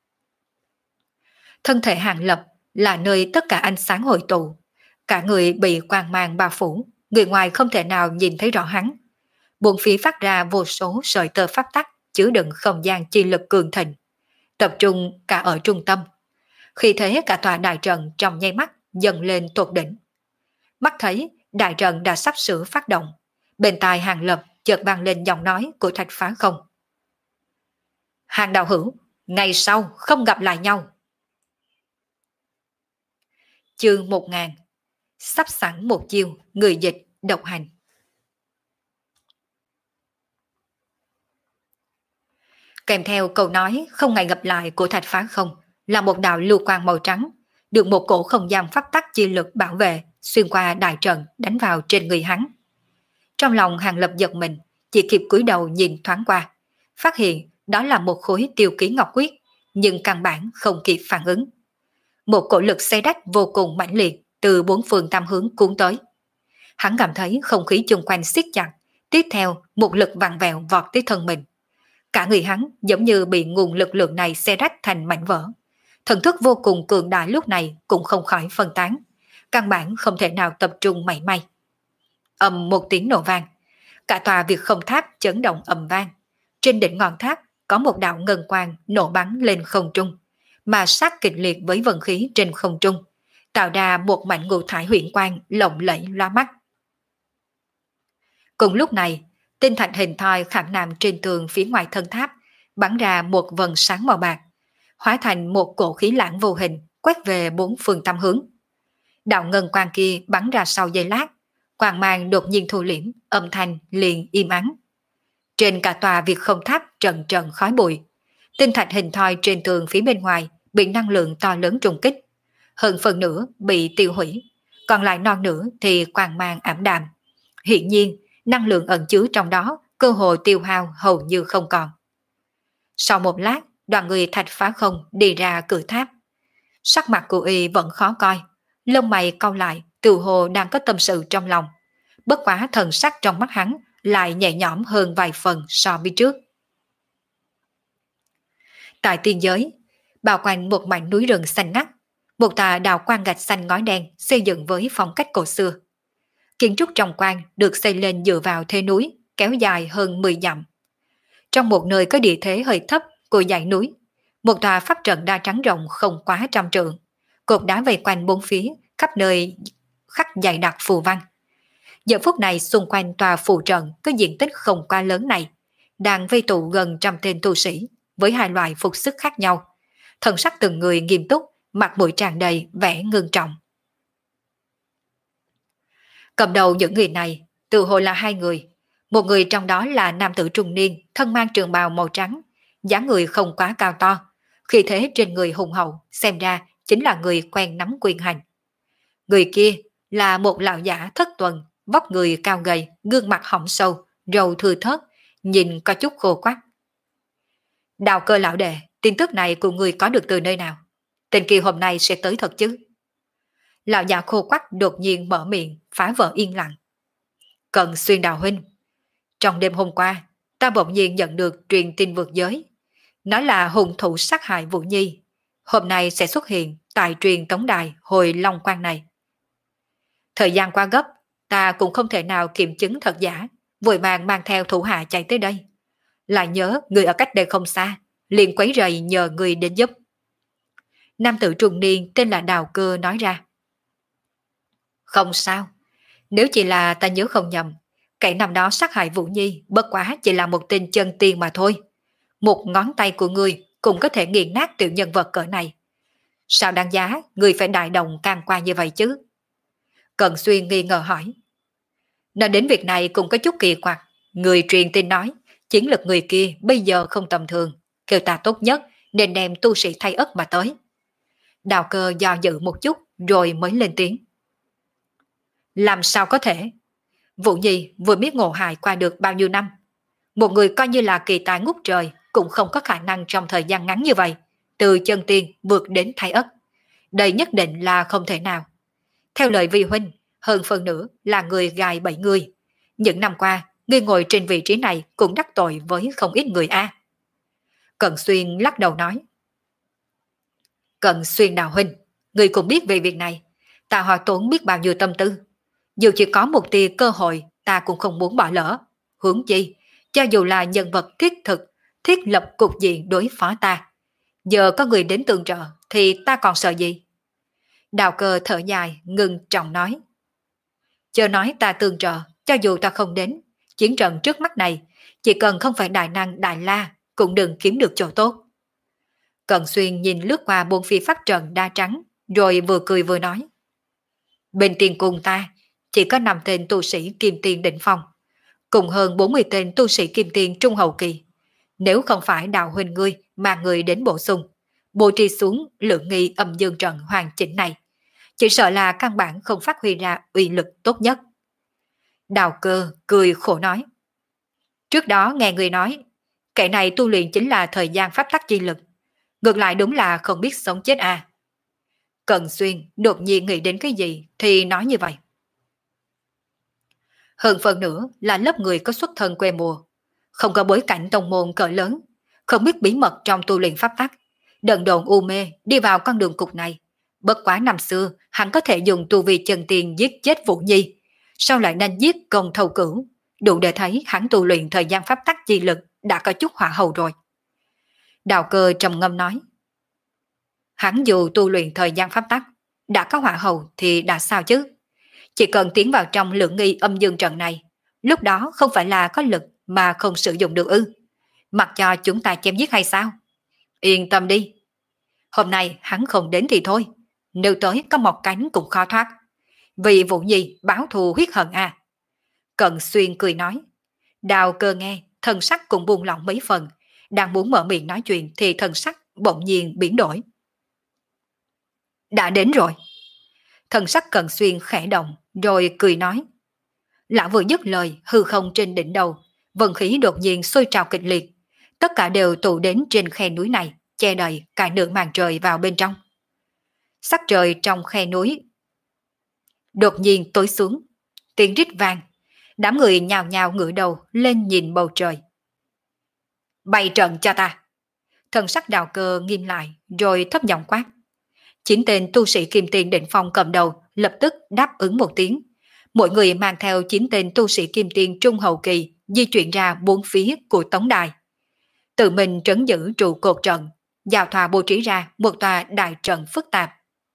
Thân thể Hàng Lập là nơi tất cả ánh sáng hội tụ, cả người bị quang mang bao phủ, người ngoài không thể nào nhìn thấy rõ hắn. Bốn phía phát ra vô số sợi tơ pháp tắc chứa đựng không gian chi lực cường thịnh, tập trung cả ở trung tâm. Khi thế cả tòa đại trận trong nháy mắt dần lên tột đỉnh. Mắt thấy đại trận đã sắp sửa phát động, bên tai Hàng Lập chợt vang lên giọng nói của Thạch Phá Không. Hàng đạo hữu, ngày sau không gặp lại nhau. Chương một nghìn. Sắp sẵn một chiêu, người dịch, độc hành. Kèm theo câu nói không ngày gặp lại của Thạch Phá Không là một đạo lưu quang màu trắng, được một cổ không gian pháp tắc chi lực bảo vệ xuyên qua đại trận đánh vào trên người hắn. Trong lòng Hàng Lập giật mình, chỉ kịp cúi đầu nhìn thoáng qua, phát hiện đó là một khối tiêu ký ngọc quyết, nhưng căn bản không kịp phản ứng. Một cổ lực xé rách vô cùng mãnh liệt từ bốn phương tam hướng cuốn tới. Hắn cảm thấy không khí xung quanh siết chặt, tiếp theo một lực vặn vẹo vọt tới thân mình. Cả người hắn giống như bị nguồn lực lượng này xé rách thành mảnh vỡ. Thần thức vô cùng cường đại lúc này cũng không khỏi phân tán, căn bản không thể nào tập trung mảy may. Ầm một tiếng nổ vang, cả tòa Việt Không Tháp chấn động ầm vang. Trên đỉnh ngọn tháp có một đạo ngân quang nổ bắn lên không trung, mà sát kịch liệt với vận khí trên không trung, tạo ra một mảnh ngũ thải huyền quang lộng lẫy loa mắt. Cùng lúc này, tinh thạch hình thoi khảm nạm trên tường phía ngoài thân tháp bắn ra một vầng sáng màu bạc, hóa thành một cổ khí lãng vô hình quét về bốn phương tam hướng. Đạo ngân quang kia bắn ra sau giây lát, quang mang đột nhiên thu liễm, âm thanh liền im ắng. Trên cả tòa Việt Không Tháp trận trận khói bụi. Tinh thạch hình thoi trên tường phía bên ngoài bị năng lượng to lớn trùng kích. Hơn phần nửa bị tiêu hủy, còn lại non nửa thì quang mang ảm đạm. Hiện nhiên, năng lượng ẩn chứa trong đó cơ hội tiêu hao hầu như không còn. Sau một lát, đoàn người Thạch Phá Không đi ra cửa tháp. Sắc mặt của y vẫn khó coi, lông mày cau lại, tự hồ đang có tâm sự trong lòng. Bất quá thần sắc trong mắt hắn lại nhẹ nhõm hơn vài phần so với trước. Tại tiên giới, bao quanh một mảnh núi rừng xanh ngắt, một tòa đào quang gạch xanh ngói đen xây dựng với phong cách cổ xưa. Kiến trúc trong quang được xây lên dựa vào thế núi, kéo dài hơn mười dặm. Trong một nơi có địa thế hơi thấp của dãy núi, một tòa pháp trận đa trắng rộng không quá trăm trượng, cột đá vây quanh bốn phía, khắp nơi khắc dày đặc phù văn. Giờ phút này xung quanh tòa phù trận có diện tích không quá lớn này, đang vây tụ gần trăm tên tu sĩ với hai loại phục sức khác nhau. Thần sắc từng người nghiêm túc, mặt mũi tràn đầy vẻ ngưng trọng. Cầm đầu những người này tự hồ là hai người. Một người trong đó là nam tử trung niên, thân mang trường bào màu trắng, dáng người không quá cao to, khí thế trên người hùng hậu, xem ra chính là người quen nắm quyền hành. Người kia là một lão giả thất tuần, vóc người cao gầy, gương mặt hõm sâu, râu thưa thớt, nhìn có chút khô quắc. Đào Cơ lão đệ, tin tức này của người có được từ nơi nào? Tên kia hôm nay sẽ tới thật chứ? Lão già khô quắc đột nhiên mở miệng, phá vỡ yên lặng. Cận Xuyên Đào huynh, trong đêm hôm qua, ta bỗng nhiên nhận được truyền tin vượt giới. Nó là hung thủ sát hại Vũ Nhi. Hôm nay sẽ xuất hiện tại truyền tống đài hồi Long Quang này. Thời gian qua gấp, ta cũng không thể nào kiểm chứng thật giả, vội vàng mang theo thủ hạ chạy tới đây. Lại nhớ người ở cách đây không xa, liền quấy rầy nhờ người đến giúp. Nam tử trung niên tên là Đào Cơ nói ra. Không sao, nếu chỉ là ta nhớ không nhầm, kẻ năm đó sát hại Vũ Nhi bất quá chỉ là một tên chân tiên mà thôi. Một ngón tay của người cũng có thể nghiền nát tiểu nhân vật cỡ này. Sao đáng giá người phải đại động can qua như vậy chứ? Cận Xuyên nghi ngờ hỏi. Nói đến việc này cũng có chút kỳ quặc. Người truyền tin nói chiến lực người kia bây giờ không tầm thường, kêu ta tốt nhất nên đem tu sĩ thay ất mà tới. Đào Cơ do dự một chút rồi mới lên tiếng. Làm sao có thể? Vũ Nhi vừa biết ngộ hại qua được bao nhiêu năm. Một người coi như là kỳ tài ngút trời cũng không có khả năng trong thời gian ngắn như vậy từ chân tiên vượt đến thái ất. Đây nhất định là không thể nào. Theo lời vi huynh, hơn phần nữa là người gài bảy người. Những năm qua, người ngồi trên vị trí này cũng đắc tội với không ít người a. Cận Xuyên lắc đầu nói. Cận Xuyên Đào huynh, người cũng biết về việc này. Ta hòa tốn biết bao nhiêu tâm tư. Dù chỉ có một tia cơ hội, ta cũng không muốn bỏ lỡ. Huống chi, cho dù là nhân vật thiết thực, thiết lập cục diện đối phó ta. Giờ có người đến tương trợ, thì ta còn sợ gì? Đào Cơ thở dài, ngừng trọng nói. Chờ nói ta tương trợ, cho dù ta không đến, chiến trận trước mắt này, chỉ cần không phải đại năng đại la, cũng đừng kiếm được chỗ tốt. Cận Xuyên nhìn lướt qua bốn phía pháp trận đa trắng, rồi vừa cười vừa nói. Bên tiền cùng ta, chỉ có năm tên tu sĩ kim tiền đỉnh phong, cùng hơn bốn mươi tên tu sĩ kim tiền trung hậu kỳ. Nếu không phải Đào huynh ngươi mà người đến bổ sung, bố trí xuống lượng nghi âm dương trận hoàn chỉnh này, chỉ sợ là căn bản không phát huy ra uy lực tốt nhất. Đào Cơ cười khổ nói. Trước đó nghe người nói, kẻ này tu luyện chính là thời gian pháp tắc chi lực. Ngược lại đúng là không biết sống chết à. Cận Xuyên đột nhiên nghĩ đến cái gì thì nói như vậy. Hơn phần nữa là lớp người có xuất thân quê mùa, không có bối cảnh tông môn cỡ lớn, không biết bí mật trong tu luyện pháp tắc, đần độn u mê đi vào con đường cục này. Bất quá năm xưa hắn có thể dùng tu vi chân tiền giết chết Vũ Nhi, sao lại nên giết công thâu cửu, đủ để thấy hắn tu luyện thời gian pháp tắc chi lực đã có chút hỏa hầu rồi. Đào Cơ trầm ngâm nói. Hắn dù tu luyện thời gian pháp tắc đã có hỏa hầu thì đã sao chứ? Chỉ cần tiến vào trong lượng nghi âm dương trận này, lúc đó không phải là có lực mà không sử dụng được ư? Mặc cho chúng ta chém giết hay sao? Yên tâm đi. Hôm nay hắn không đến thì thôi, nếu tới có một cánh cũng khó thoát. Vì Vũ Nhi báo thù huyết hận à. Cận Xuyên cười nói. Đào Cơ nghe thần sắc cũng buông lỏng mấy phần, đang muốn mở miệng nói chuyện thì thần sắc bỗng nhiên biến đổi. Đã đến rồi. Thần sắc Cận Xuyên khẽ động, rồi cười nói. Lão vừa dứt lời, hư không trên đỉnh đầu, vận khí đột nhiên sôi trào kịch liệt. Tất cả đều tụ đến trên khe núi này, che đầy cả nửa màn trời vào bên trong. Sắc trời trong khe núi đột nhiên tối xuống, tiếng rít vang. Đám người nhào nhào ngửa đầu lên nhìn bầu trời. Bày trận cho ta. Thần sắc Đào Cơ nghiêm lại, rồi thấp giọng quát. Chín tên tu sĩ kim tiền định phong cầm đầu lập tức đáp ứng một tiếng. Mỗi người mang theo chín tên tu sĩ kim tiền trung hậu kỳ di chuyển ra bốn phía của tống đài. Tự mình trấn giữ trụ cột trận, giao thoa bố trí ra một tòa đại trận phức tạp.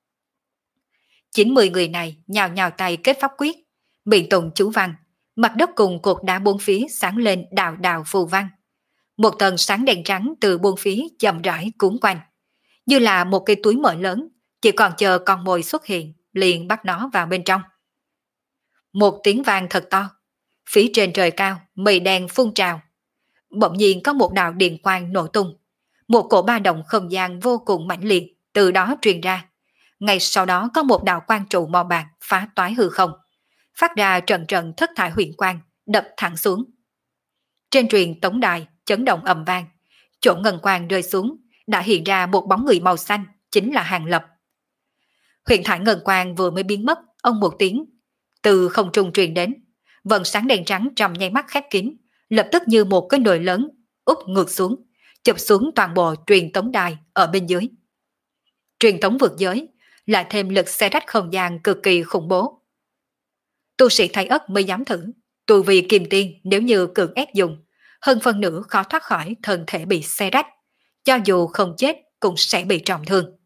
chín mươi người này nhào nhào tay kết pháp quyết, miệng tụng chú văn, mặt đất cùng cột đá bốn phía sáng lên đào đào phù văn. Một tầng sáng đen trắng từ bốn phía chậm rãi cuốn quanh, như là một cái túi mỡ lớn, chỉ còn chờ con mồi xuất hiện, liền bắt nó vào bên trong. Một tiếng vang thật to, phía trên trời cao, mây đen phun trào. Bỗng nhiên có một đạo điện quang nổ tung, một cổ ba động không gian vô cùng mãnh liệt từ đó truyền ra. Ngay sau đó có một đạo quang trụ màu bạc phá toái hư không, phát ra trận trận thất thải huyền quang, đập thẳng xuống. Trên truyền tống đài chấn động ầm vang, chỗ ngân quang rơi xuống đã hiện ra một bóng người màu xanh, chính là Hàng Lập. Huyền thải ngân quang vừa mới biến mất, ông một tiếng từ không trung truyền đến, vầng sáng đen trắng trong nháy mắt khép kín, lập tức như một cái nồi lớn úp ngược xuống, chụp xuống toàn bộ truyền tống đài ở bên dưới. Truyền tống vượt giới lại thêm lực xé rách không gian cực kỳ khủng bố. Tu sĩ Thái Ất mới dám thử, tu vi kim tiên nếu như cưỡng ép dùng, hơn phân nửa khó thoát khỏi thân thể bị xé rách, cho dù không chết cũng sẽ bị trọng thương.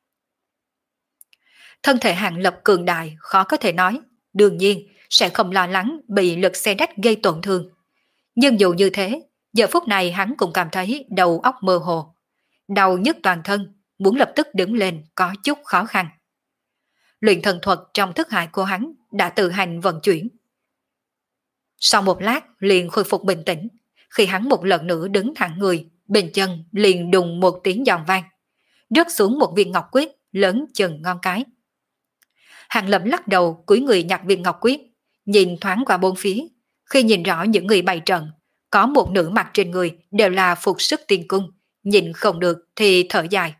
Thân thể Hàng Lập cường đại khó có thể nói, đương nhiên sẽ không lo lắng bị lực xé rách gây tổn thương. Nhưng dù như thế, giờ phút này hắn cũng cảm thấy đầu óc mơ hồ, đau nhức toàn thân, muốn lập tức đứng lên có chút khó khăn. Luyện thần thuật trong thức hải của hắn đã tự hành vận chuyển. Sau một lát liền khôi phục bình tĩnh, khi hắn một lần nữa đứng thẳng người, bên chân liền đùng một tiếng giòn vang, rớt xuống một viên ngọc quyết lớn chừng ngón cái. Hàng Lập lắc đầu cúi người nhặt viên ngọc quyết, nhìn thoáng qua bốn phía, khi nhìn rõ những người bày trận, có một nửa mặt trên người đều là phục sức tiên cung, nhìn không được thì thở dài.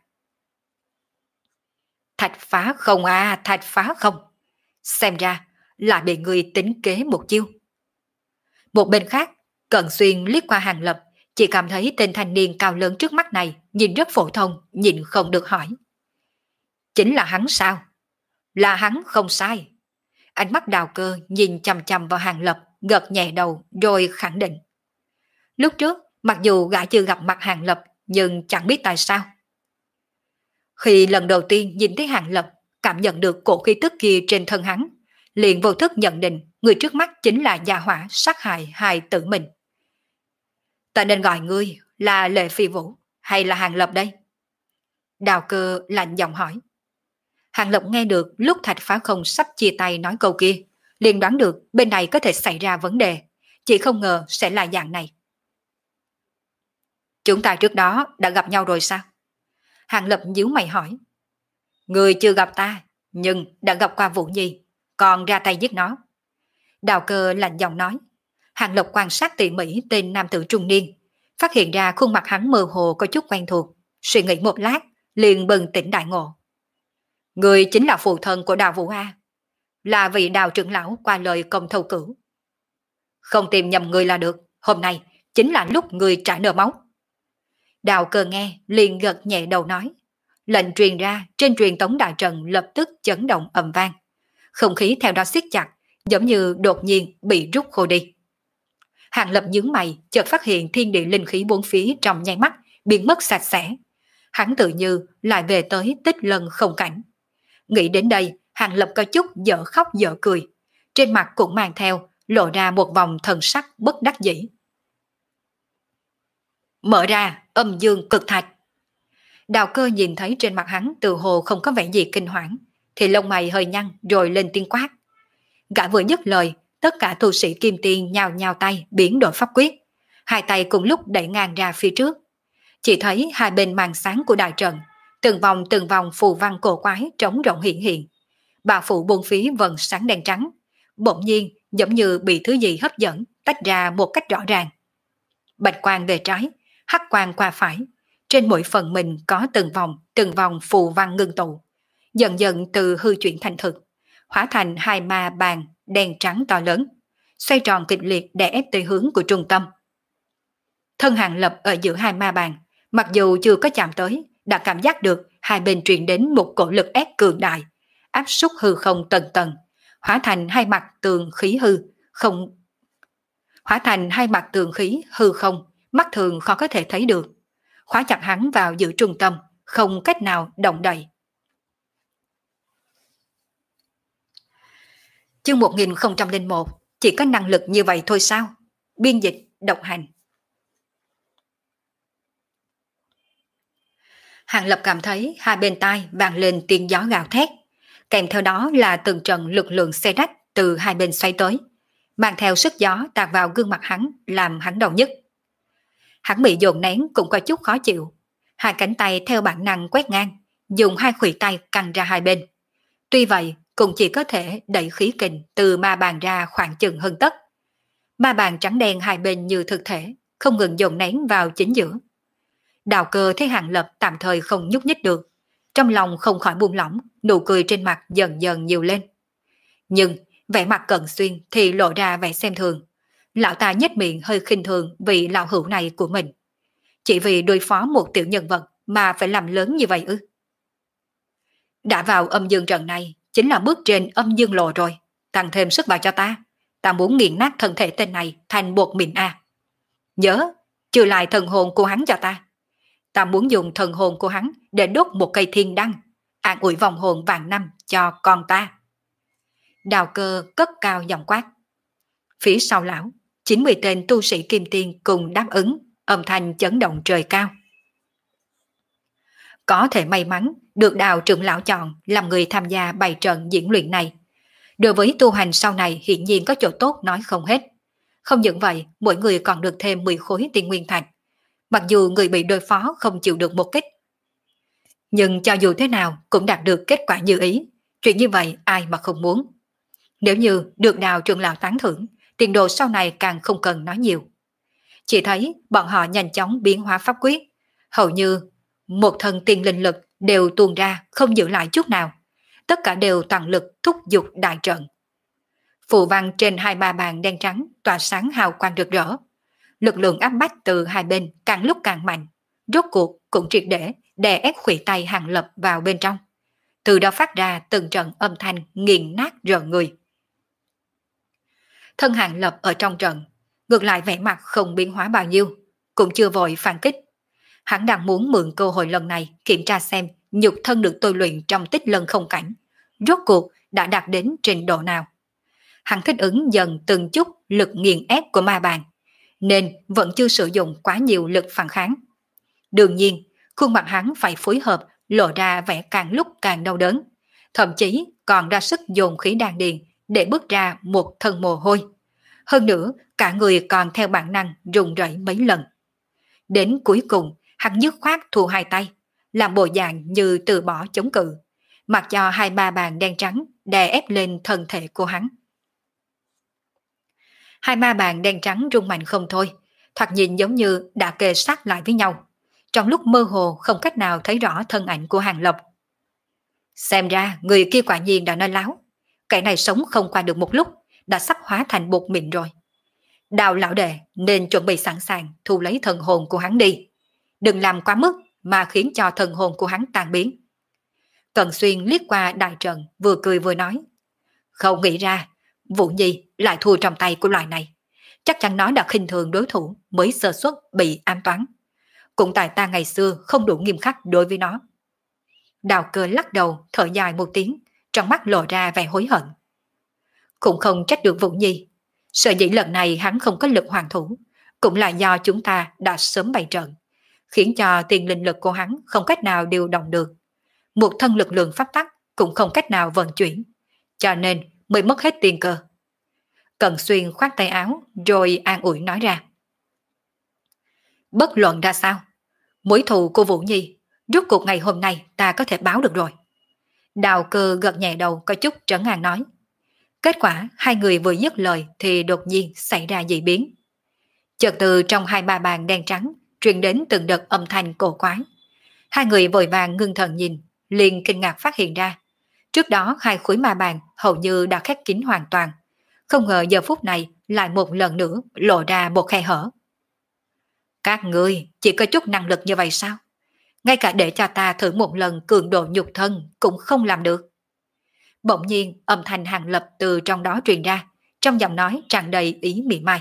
Thạch phá không à, thạch phá không. Xem ra lại bị người tính kế một chiêu. Một bên khác, Cận Xuyên liếc qua Hàng Lập, chỉ cảm thấy tên thanh niên cao lớn trước mắt này nhìn rất phổ thông, nhìn không được hỏi. Chính là hắn sao? Là hắn không sai. Ánh mắt Đào Cơ nhìn chằm chằm vào Hàng Lập, gật nhẹ đầu rồi khẳng định. Lúc trước, mặc dù gã chưa gặp mặt Hàng Lập, nhưng chẳng biết tại sao. Khi lần đầu tiên nhìn thấy Hàng Lập, cảm nhận được cổ khí tức kia trên thân hắn, liền vô thức nhận định người trước mắt chính là gia hỏa sát hại hai tử mình. Ta nên gọi ngươi là Lệ Phi Vũ hay là Hàng Lập đây? Đào Cơ lạnh giọng hỏi. Hàng Lập nghe được lúc Thạch Phá Không sắp chia tay nói câu kia, liền đoán được bên này có thể xảy ra vấn đề, chỉ không ngờ sẽ là dạng này. Chúng ta trước đó đã gặp nhau rồi sao? Hàng Lập nhíu mày hỏi. Người chưa gặp ta, nhưng đã gặp qua Vũ Nhi, còn ra tay giết nó. Đào Cơ lạnh giọng nói. Hàng Lập quan sát tỉ mỉ tên nam tử trung niên, phát hiện ra khuôn mặt hắn mơ hồ có chút quen thuộc, suy nghĩ một lát, liền bừng tỉnh đại ngộ. Người chính là phụ thân của Đào Vũ A, là vị Đào trưởng lão qua lời công thâu cửu. Không tìm nhầm người là được, hôm nay chính là lúc người trả nợ máu. Đào Cơ nghe liền gật nhẹ đầu nói. Lệnh truyền ra trên truyền tống đại trận lập tức chấn động ầm vang, không khí theo đó siết chặt, giống như đột nhiên bị rút khô đi. Hàng Lập nhướng mày, chợt phát hiện thiên địa linh khí bốn phía trong nháy mắt biến mất sạch sẽ. Hắn tự như lại về tới tích lân không cảnh. Nghĩ đến đây, Hàng Lập có chút dở khóc dở cười, trên mặt cũng mang theo lộ ra một vòng thần sắc bất đắc dĩ. Mở ra âm dương cực thạch. Đào Cơ nhìn thấy trên mặt hắn từ hồ không có vẻ gì kinh hoảng, thì lông mày hơi nhăn rồi lên tiếng quát. Gã vừa dứt lời, tất cả tu sĩ kim tiên nhào nhào tay biến đổi pháp quyết. hai tay cùng lúc đẩy ngang ra phía trước. Chỉ thấy hai bên màn sáng của đại trận, từng vòng từng vòng phù văn cổ quái trống rộng hiện hiện. Bao phủ bốn phía vầng sáng đen trắng, bỗng nhiên giống như bị thứ gì hấp dẫn, tách ra một cách rõ ràng. Bạch quang về trái, hắc quang qua phải, trên mỗi phần mình có từng vòng, từng vòng phù văn ngưng tụ, dần dần từ hư chuyển thành thực, hóa thành hai ma bàn đen trắng to lớn, xoay tròn kịch liệt đè ép tới hướng của trung tâm. Thân Hàng Lập ở giữa hai ma bàn, mặc dù chưa có chạm tới, đã cảm giác được hai bên truyền đến một cổ lực ép cường đại, áp suất hư không tầng tầng, hóa thành hai mặt tường khí hư không, hóa thành hai mặt tường khí hư không, mắt thường khó có thể thấy được, khóa chặt hắn vào giữa trung tâm, không cách nào động đậy. Chương một nghìn không trăm lẻ một, chỉ có năng lực như vậy thôi sao? Biên dịch, độc hành. Hàng Lập cảm thấy hai bên tai vang lên tiếng gió gào thét, kèm theo đó là từng trận lực lượng xe rách từ hai bên xoay tới, mang theo sức gió tạt vào gương mặt hắn, làm hắn đau nhức. Hắn bị dồn nén cũng có chút khó chịu, hai cánh tay theo bản năng quét ngang, dùng hai khuỷu tay căng ra hai bên. Tuy vậy, cũng chỉ có thể đẩy khí kình từ ma bàn ra khoảng chừng hơn tấc. Ma bàn trắng đen hai bên như thực thể, không ngừng dồn nén vào chính giữa. Đào Cơ thấy Hàng Lập tạm thời không nhúc nhích được, trong lòng không khỏi buông lỏng, nụ cười trên mặt dần dần nhiều lên. Nhưng vẻ mặt Cận Xuyên thì lộ ra vẻ xem thường. Lão ta nhếch miệng hơi khinh thường vị lão hữu này của mình. Chỉ vì đối phó một tiểu nhân vật mà phải làm lớn như vậy ư? Đã vào âm dương trận này chính là bước trên âm dương lộ rồi, tăng thêm sức vào cho ta. Ta muốn nghiền nát thân thể tên này thành bột mịn a. Nhớ, trừ lại thần hồn của hắn cho ta. Ta muốn dùng thần hồn của hắn để đốt một cây thiên đăng, an ủi vòng hồn vạn năm cho con ta. Đào Cơ cất cao giọng quát. Phía sau lão, chín mươi tên tu sĩ kim tiên cùng đáp ứng, âm thanh chấn động trời cao. Có thể may mắn được Đào trưởng lão chọn làm người tham gia bày trận diễn luyện này. Đối với tu hành sau này hiển nhiên có chỗ tốt nói không hết. Không những vậy, mỗi người còn được thêm mười khối tiên nguyên thạch. Mặc dù người bị đối phó không chịu được một kích. Nhưng cho dù thế nào cũng đạt được kết quả như ý. Chuyện như vậy ai mà không muốn. Nếu như được Đào trưởng lão tán thưởng, tiền đồ sau này càng không cần nói nhiều. Chỉ thấy bọn họ nhanh chóng biến hóa pháp quyết. Hầu như một thân tiên linh lực đều tuôn ra không giữ lại chút nào. Tất cả đều toàn lực thúc giục đại trận. Phù văn trên hai ba bàn đen trắng tỏa sáng hào quang rực rỡ. Lực lượng áp bách từ hai bên càng lúc càng mạnh. Rốt cuộc cũng triệt để đè ép khuỷu tay Hàng Lập vào bên trong. Từ đó phát ra từng trận âm thanh nghiền nát rợn người. Thân Hàng Lập ở trong trận, ngược lại vẻ mặt không biến hóa bao nhiêu, cũng chưa vội phản kích. Hắn đang muốn mượn cơ hội lần này kiểm tra xem nhục thân được tôi luyện trong tích lân không cảnh, rốt cuộc đã đạt đến trình độ nào. Hắn thích ứng dần từng chút lực nghiền ép của ma bàn, nên vẫn chưa sử dụng quá nhiều lực phản kháng. Đương nhiên, khuôn mặt hắn phải phối hợp lộ ra vẻ càng lúc càng đau đớn, thậm chí còn ra sức dồn khí đan điền để bước ra một thân mồ hôi. Hơn nữa, cả người còn theo bản năng run rẩy mấy lần. Đến cuối cùng, hắn dứt khoát thu hai tay, làm bộ dạng như từ bỏ chống cự, mặc cho hai ba bàn đen trắng đè ép lên thân thể của hắn. Hai ma bàn đen trắng rung mạnh không thôi, thoạt nhìn giống như đã kề sát lại với nhau. Trong lúc mơ hồ không cách nào thấy rõ thân ảnh của Hàng Lập. Xem ra người kia quả nhiên đã nói láo. Kẻ này sống không qua được một lúc, đã sắp hóa thành bột mịn rồi. Đào lão đệ nên chuẩn bị sẵn sàng thu lấy thần hồn của hắn đi. Đừng làm quá mức mà khiến cho thần hồn của hắn tan biến. Cận Xuyên liếc qua đại trận, vừa cười vừa nói. Không nghĩ ra, Vũ Nhi lại thua trong tay của loài này. Chắc chắn nó đã khinh thường đối thủ mới sơ suất bị ám toán. Cũng tại ta ngày xưa không đủ nghiêm khắc đối với nó. Đào Cơ lắc đầu, thở dài một tiếng, trong mắt lộ ra vẻ hối hận. Cũng không trách được Vũ Nhi. Sợ dĩ lần này hắn không có lực hoàn thủ, cũng là do chúng ta đã sớm bày trận, khiến cho tiền linh lực của hắn không cách nào điều động được. Một thân lực lượng pháp tắc cũng không cách nào vận chuyển, cho nên mới mất hết tiền cơ. Cận Xuyên khoát tay áo rồi an ủi nói ra. Bất luận ra sao, mối thù của Vũ Nhi, rốt cuộc ngày hôm nay ta có thể báo được rồi. Đào Cơ gật nhẹ đầu có chút trấn an nói. Kết quả hai người vừa dứt lời thì đột nhiên xảy ra dị biến. Chợt từ trong hai ma bàn đen trắng truyền đến từng đợt âm thanh cổ quái. Hai người vội vàng ngưng thần nhìn, liền kinh ngạc phát hiện ra. Trước đó hai khối ma bàn hầu như đã khép kín hoàn toàn. Không ngờ giờ phút này lại một lần nữa lộ ra một khe hở. Các ngươi chỉ có chút năng lực như vậy sao? Ngay cả để cho ta thử một lần cường độ nhục thân cũng không làm được. Bỗng nhiên âm thanh Hàng Lập từ trong đó truyền ra, trong giọng nói tràn đầy ý mỉa mai.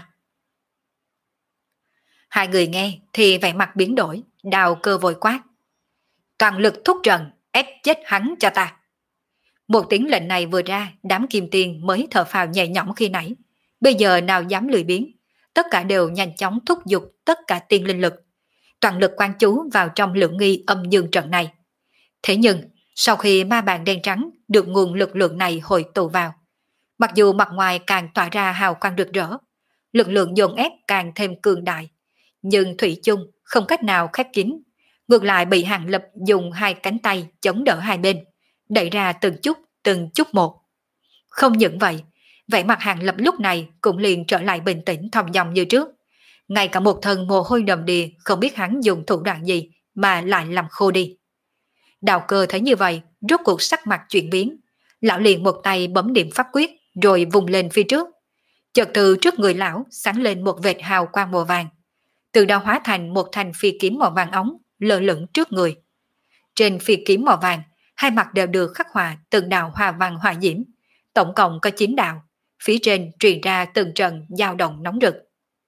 Hai người nghe thì vẻ mặt biến đổi, Đào Cơ vội quát. Toàn lực thúc trận, ép chết hắn cho ta. Một tiếng lệnh này vừa ra, đám kim tiên mới thở phào nhẹ nhõm khi nãy. Bây giờ nào dám lười biếng, tất cả đều nhanh chóng thúc giục tất cả tiên linh lực. Toàn lực quan chú vào trong lượng nghi âm dương trận này. Thế nhưng, sau khi ma bàn đen trắng được nguồn lực lượng này hội tụ vào, mặc dù mặt ngoài càng tỏa ra hào quang rực rỡ, lực lượng dồn ép càng thêm cường đại, nhưng thủy chung không cách nào khép kín, ngược lại bị Hàng Lập dùng hai cánh tay chống đỡ hai bên, đẩy ra từng chút, từng chút một. Không những vậy, vẻ mặt Hàng Lập lúc này cũng liền trở lại bình tĩnh thong dong như trước. Ngay cả một thân mồ hôi đầm đìa không biết hắn dùng thủ đoạn gì mà lại làm khô đi. Đào Cơ thấy như vậy, rốt cuộc sắc mặt chuyển biến. Lão liền một tay bấm điểm pháp quyết rồi vùng lên phía trước. Chợt từ trước người lão sáng lên một vệt hào quang màu vàng. Từ đó hóa thành một thanh phi kiếm màu vàng óng lơ lửng trước người. Trên phi kiếm màu vàng, hai mặt đều được khắc họa từng đạo hoa văn hỏa diễm. Tổng cộng có chín đạo. Phía trên truyền ra từng trận dao động nóng rực.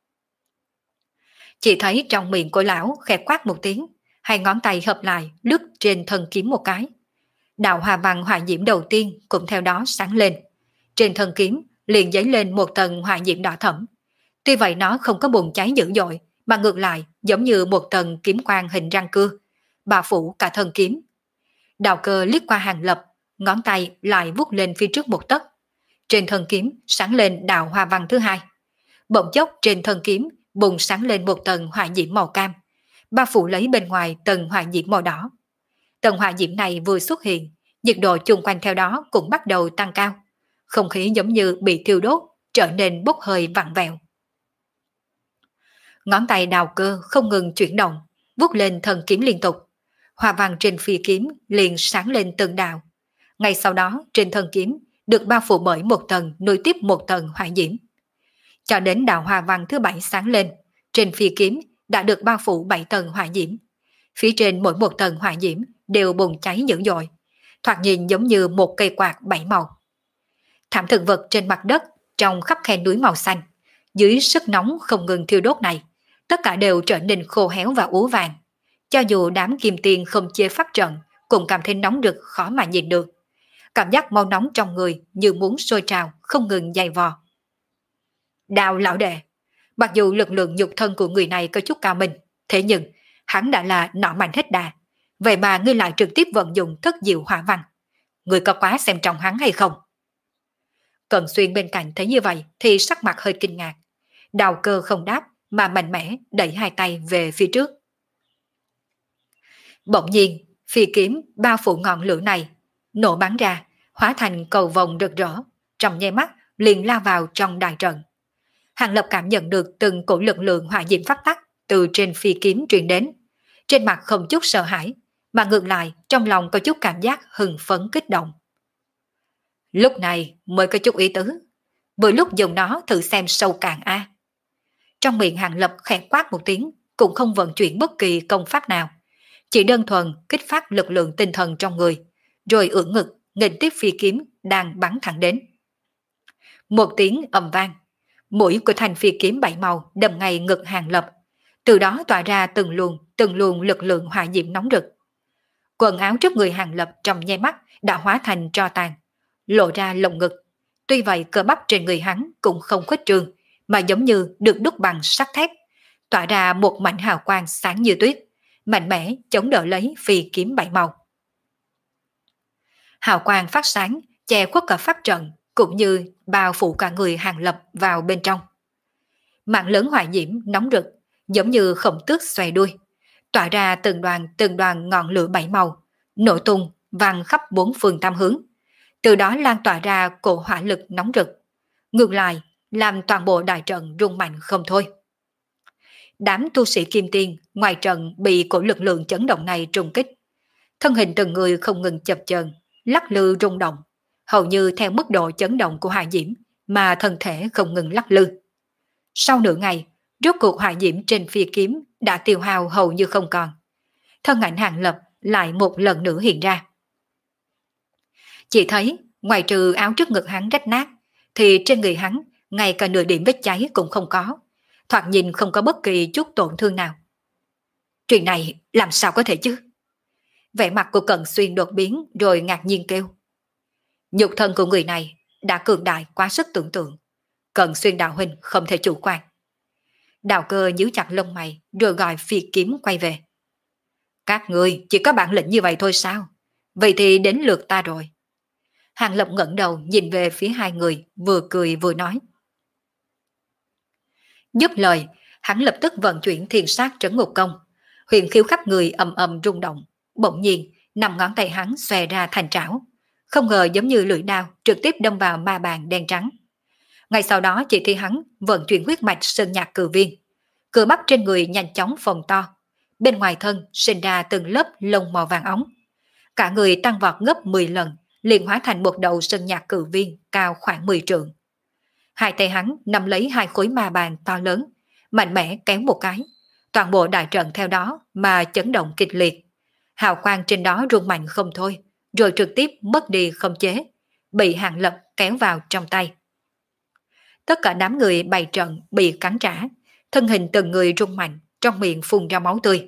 Chỉ thấy trong miệng của lão khẽ quát một tiếng, hai ngón tay hợp lại lướt trên thân kiếm một cái. Đạo hoa văn hỏa diễm đầu tiên cũng theo đó sáng lên. Trên thân kiếm liền dấy lên một tầng hỏa diễm đỏ thẫm. Tuy vậy nó không có bùng cháy dữ dội, mà ngược lại giống như một tầng kiếm quang hình răng cưa, bao phủ cả thân kiếm. Đào Cơ liếc qua Hàng Lập, ngón tay lại vuốt lên phía trước một tấc. Trên thân kiếm sáng lên đạo hoa văn thứ hai. Bỗng chốc trên thân kiếm bùng sáng lên một tầng hỏa diễm màu cam, bao phủ lấy bên ngoài tầng hỏa diễm màu đỏ. Tầng hỏa diễm này vừa xuất hiện, nhiệt độ chung quanh theo đó cũng bắt đầu tăng cao. Không khí giống như bị thiêu đốt, trở nên bốc hơi vặn vẹo. Ngón tay Đào Cơ không ngừng chuyển động, vuốt lên thân kiếm liên tục. Hoa văn trên phi kiếm liền sáng lên từng đạo. Ngay sau đó trên thân kiếm được bao phủ bởi một tầng nối tiếp một tầng hỏa diễm. Cho đến đạo hoa văn thứ bảy sáng lên, trên phi kiếm đã được bao phủ bảy tầng hỏa diễm. Phía trên mỗi một tầng hỏa diễm đều bùng cháy dữ dội, thoạt nhìn giống như một cây quạt bảy màu. Thảm thực vật trên mặt đất trong khắp khe núi màu xanh, dưới sức nóng không ngừng thiêu đốt này, tất cả đều trở nên khô héo và úa vàng. Cho dù đám kim tiên không chia pháp trận, cũng cảm thấy nóng rực khó mà nhìn được. Cảm giác mau nóng trong người như muốn sôi trào, không ngừng dày vò. Đào lão đệ, mặc dù lực lượng nhục thân của người này có chút cao minh, thế nhưng hắn đã là nọ mạnh hết đà. Vậy mà ngươi lại trực tiếp vận dụng thất diệu hỏa văn. Ngươi có quá xem trọng hắn hay không? Cận Xuyên bên cạnh thấy như vậy thì sắc mặt hơi kinh ngạc. Đào Cơ không đáp mà mạnh mẽ đẩy hai tay về phía trước. Bỗng nhiên, phi kiếm bao phủ ngọn lửa này, nổ bắn ra, hóa thành cầu vồng rực rỡ, trong nháy mắt liền lao vào trong đại trận. Hàng Lập cảm nhận được từng cổ lực lượng hỏa diễm phát tắc từ trên phi kiếm truyền đến. Trên mặt không chút sợ hãi, mà ngược lại trong lòng có chút cảm giác hưng phấn kích động. Lúc này mới có chút ý tứ, vừa lúc dùng nó thử xem sâu cạn a. Trong miệng Hàng Lập khẽ quát một tiếng, cũng không vận chuyển bất kỳ công pháp nào, chỉ đơn thuần kích phát lực lượng tinh thần trong người, rồi ưỡn ngực nghênh tiếp phi kiếm đang bắn thẳng đến. Một tiếng ầm vang, mũi của thanh phi kiếm bảy màu đâm ngay ngực Hàng Lập, từ đó tỏa ra từng luồng từng luồng lực lượng hỏa diễm nóng rực. Quần áo trước người Hàng Lập trong nháy mắt đã hóa thành tro tàn, lộ ra lồng ngực. Tuy vậy cơ bắp trên người hắn cũng không khuếch trương, mà giống như được đúc bằng sắt thép, tỏa ra một mảnh hào quang sáng như tuyết, mạnh mẽ chống đỡ lấy phi kiếm bảy màu. Hào quang phát sáng che khuất cả pháp trận, cũng như bao phủ cả người Hàng Lập vào bên trong. Mạng lớn hỏa diễm nóng rực, giống như khổng tước xòe đuôi, tỏa ra từng đoàn từng đoàn ngọn lửa bảy màu, nổ tung vang khắp bốn phương tám hướng, từ đó lan tỏa ra cổ hỏa lực nóng rực, ngược lại làm toàn bộ đại trận rung mạnh không thôi. Đám tu sĩ kim tiên ngoài trận bị cổ lực lượng chấn động này trùng kích, thân hình từng người không ngừng chập chờn, lắc lư rung động, hầu như theo mức độ chấn động của hỏa diễm mà thân thể không ngừng lắc lư. Sau nửa ngày, rốt cuộc hỏa diễm trên phi kiếm đã tiêu hao hầu như không còn. Thân ảnh Hàng Lập lại một lần nữa hiện ra. Chỉ thấy, ngoài trừ áo trước ngực hắn rách nát, thì trên người hắn, ngay cả nửa điểm vết cháy cũng không có. Thoạt nhìn không có bất kỳ chút tổn thương nào. Chuyện này làm sao có thể chứ? Vẻ mặt của Cận Xuyên đột biến rồi ngạc nhiên kêu. Nhục thân của người này đã cường đại quá sức tưởng tượng. Cận Xuyên đạo huynh không thể chủ quan. Đạo Cơ nhíu chặt lông mày rồi gọi phi kiếm quay về. Các người chỉ có bản lĩnh như vậy thôi sao? Vậy thì đến lượt ta rồi. Hàng Lập ngẩng đầu nhìn về phía hai người, vừa cười vừa nói. Dứt lời, hắn lập tức vận chuyển thiên sát trấn ngục công. Huyền khiếu khắp người ầm ầm rung động. Bỗng nhiên, năm ngón tay hắn xòe ra thành trảo. Không ngờ giống như lưỡi đao trực tiếp đâm vào ma bàn đen trắng. Ngay sau đó chỉ thấy hắn vận chuyển huyết mạch sơn nhạc cử viên. Cơ bắp trên người nhanh chóng phồng to. Bên ngoài thân sinh ra từng lớp lông màu vàng óng. Cả người tăng vọt gấp mười lần, liền hóa thành một đầu sơn nhạc cử viên cao khoảng mười trượng. Hai tay hắn nắm lấy hai khối ma bàn to lớn, mạnh mẽ kéo một cái. Toàn bộ đại trận theo đó mà chấn động kịch liệt. Hào quang trên đó rung mạnh không thôi, rồi trực tiếp mất đi không chế, bị Hàng Lập kéo vào trong tay. Tất cả đám người bày trận bị cắn trả, thân hình từng người rung mạnh, trong miệng phun ra máu tươi.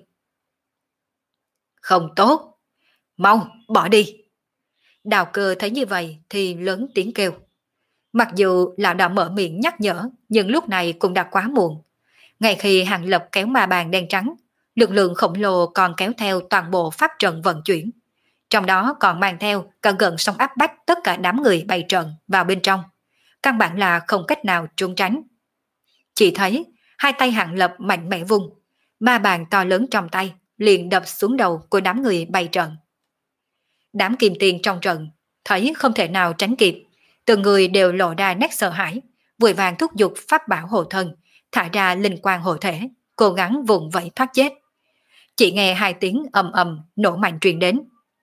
Không tốt, mau bỏ đi. Đào Cơ thấy như vậy thì lớn tiếng kêu. Mặc dù lão đã mở miệng nhắc nhở, nhưng lúc này cũng đã quá muộn. Ngay khi Hàng Lập kéo ma bàn đen trắng, lực lượng khổng lồ còn kéo theo toàn bộ pháp trận vận chuyển. Trong đó còn mang theo cả gần sông áp bách tất cả đám người bày trận vào bên trong. Căn bản là không cách nào trốn tránh. Chỉ thấy hai tay Hàng Lập mạnh mẽ vung, ma bàn to lớn trong tay liền đập xuống đầu của đám người bày trận. Đám kim tiền trong trận thấy không thể nào tránh kịp, từng người đều lộ ra nét sợ hãi, vội vàng thúc giục pháp bảo hộ thân, thả ra linh quang hộ thể, cố gắng vùng vẫy thoát chết. Chỉ nghe hai tiếng ầm ầm nổ mạnh truyền đến.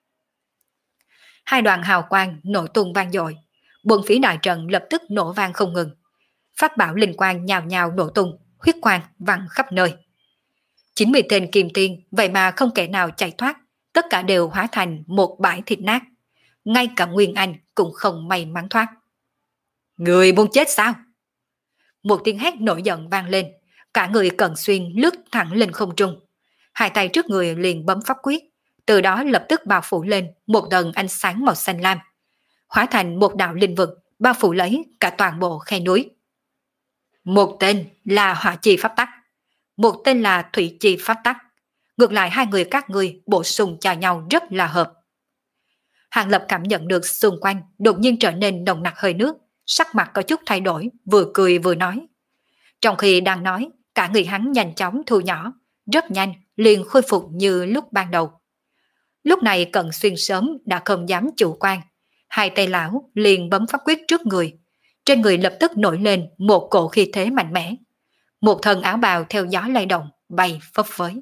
Hai đoàn hào quang nổ tung vang dội, bốn phía đại trận lập tức nổ vang không ngừng. Pháp bảo linh quang nhào nhào nổ tung, huyết quang văng khắp nơi. chín mươi tên kim tiên vậy mà không kẻ nào chạy thoát, tất cả đều hóa thành một bãi thịt nát. Ngay cả Nguyên Anh cũng không may mắn thoát. Người muốn chết sao? Một tiếng hét nổi giận vang lên, cả người Cận Xuyên lướt thẳng lên không trung. Hai tay trước người liền bấm pháp quyết, từ đó lập tức bao phủ lên một tầng ánh sáng màu xanh lam, hóa thành một đạo linh vực bao phủ lấy cả toàn bộ khe núi. Một tên là hỏa chi pháp tắc, một tên là thủy chi pháp tắc. Ngược lại hai người các ngươi bổ sung cho nhau rất là hợp. Hàng Lập cảm nhận được xung quanh đột nhiên trở nên nồng nặc hơi nước, sắc mặt có chút thay đổi, vừa cười vừa nói. Trong khi đang nói, cả người hắn nhanh chóng thu nhỏ, rất nhanh liền khôi phục như lúc ban đầu. Lúc này Cận Xuyên sớm đã không dám chủ quan, hai tay lão liền bấm pháp quyết trước người, trên người lập tức nổi lên một cổ khí thế mạnh mẽ. Một thân áo bào theo gió lay động, bay phấp phới.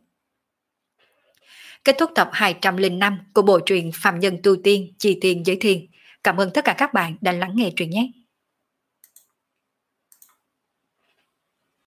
Kết thúc tập hai trăm lẻ năm của bộ truyện Phàm Nhân Tu Tiên Chi Tiên Giới Thiên. Cảm ơn tất cả các bạn đã lắng nghe truyện nhé.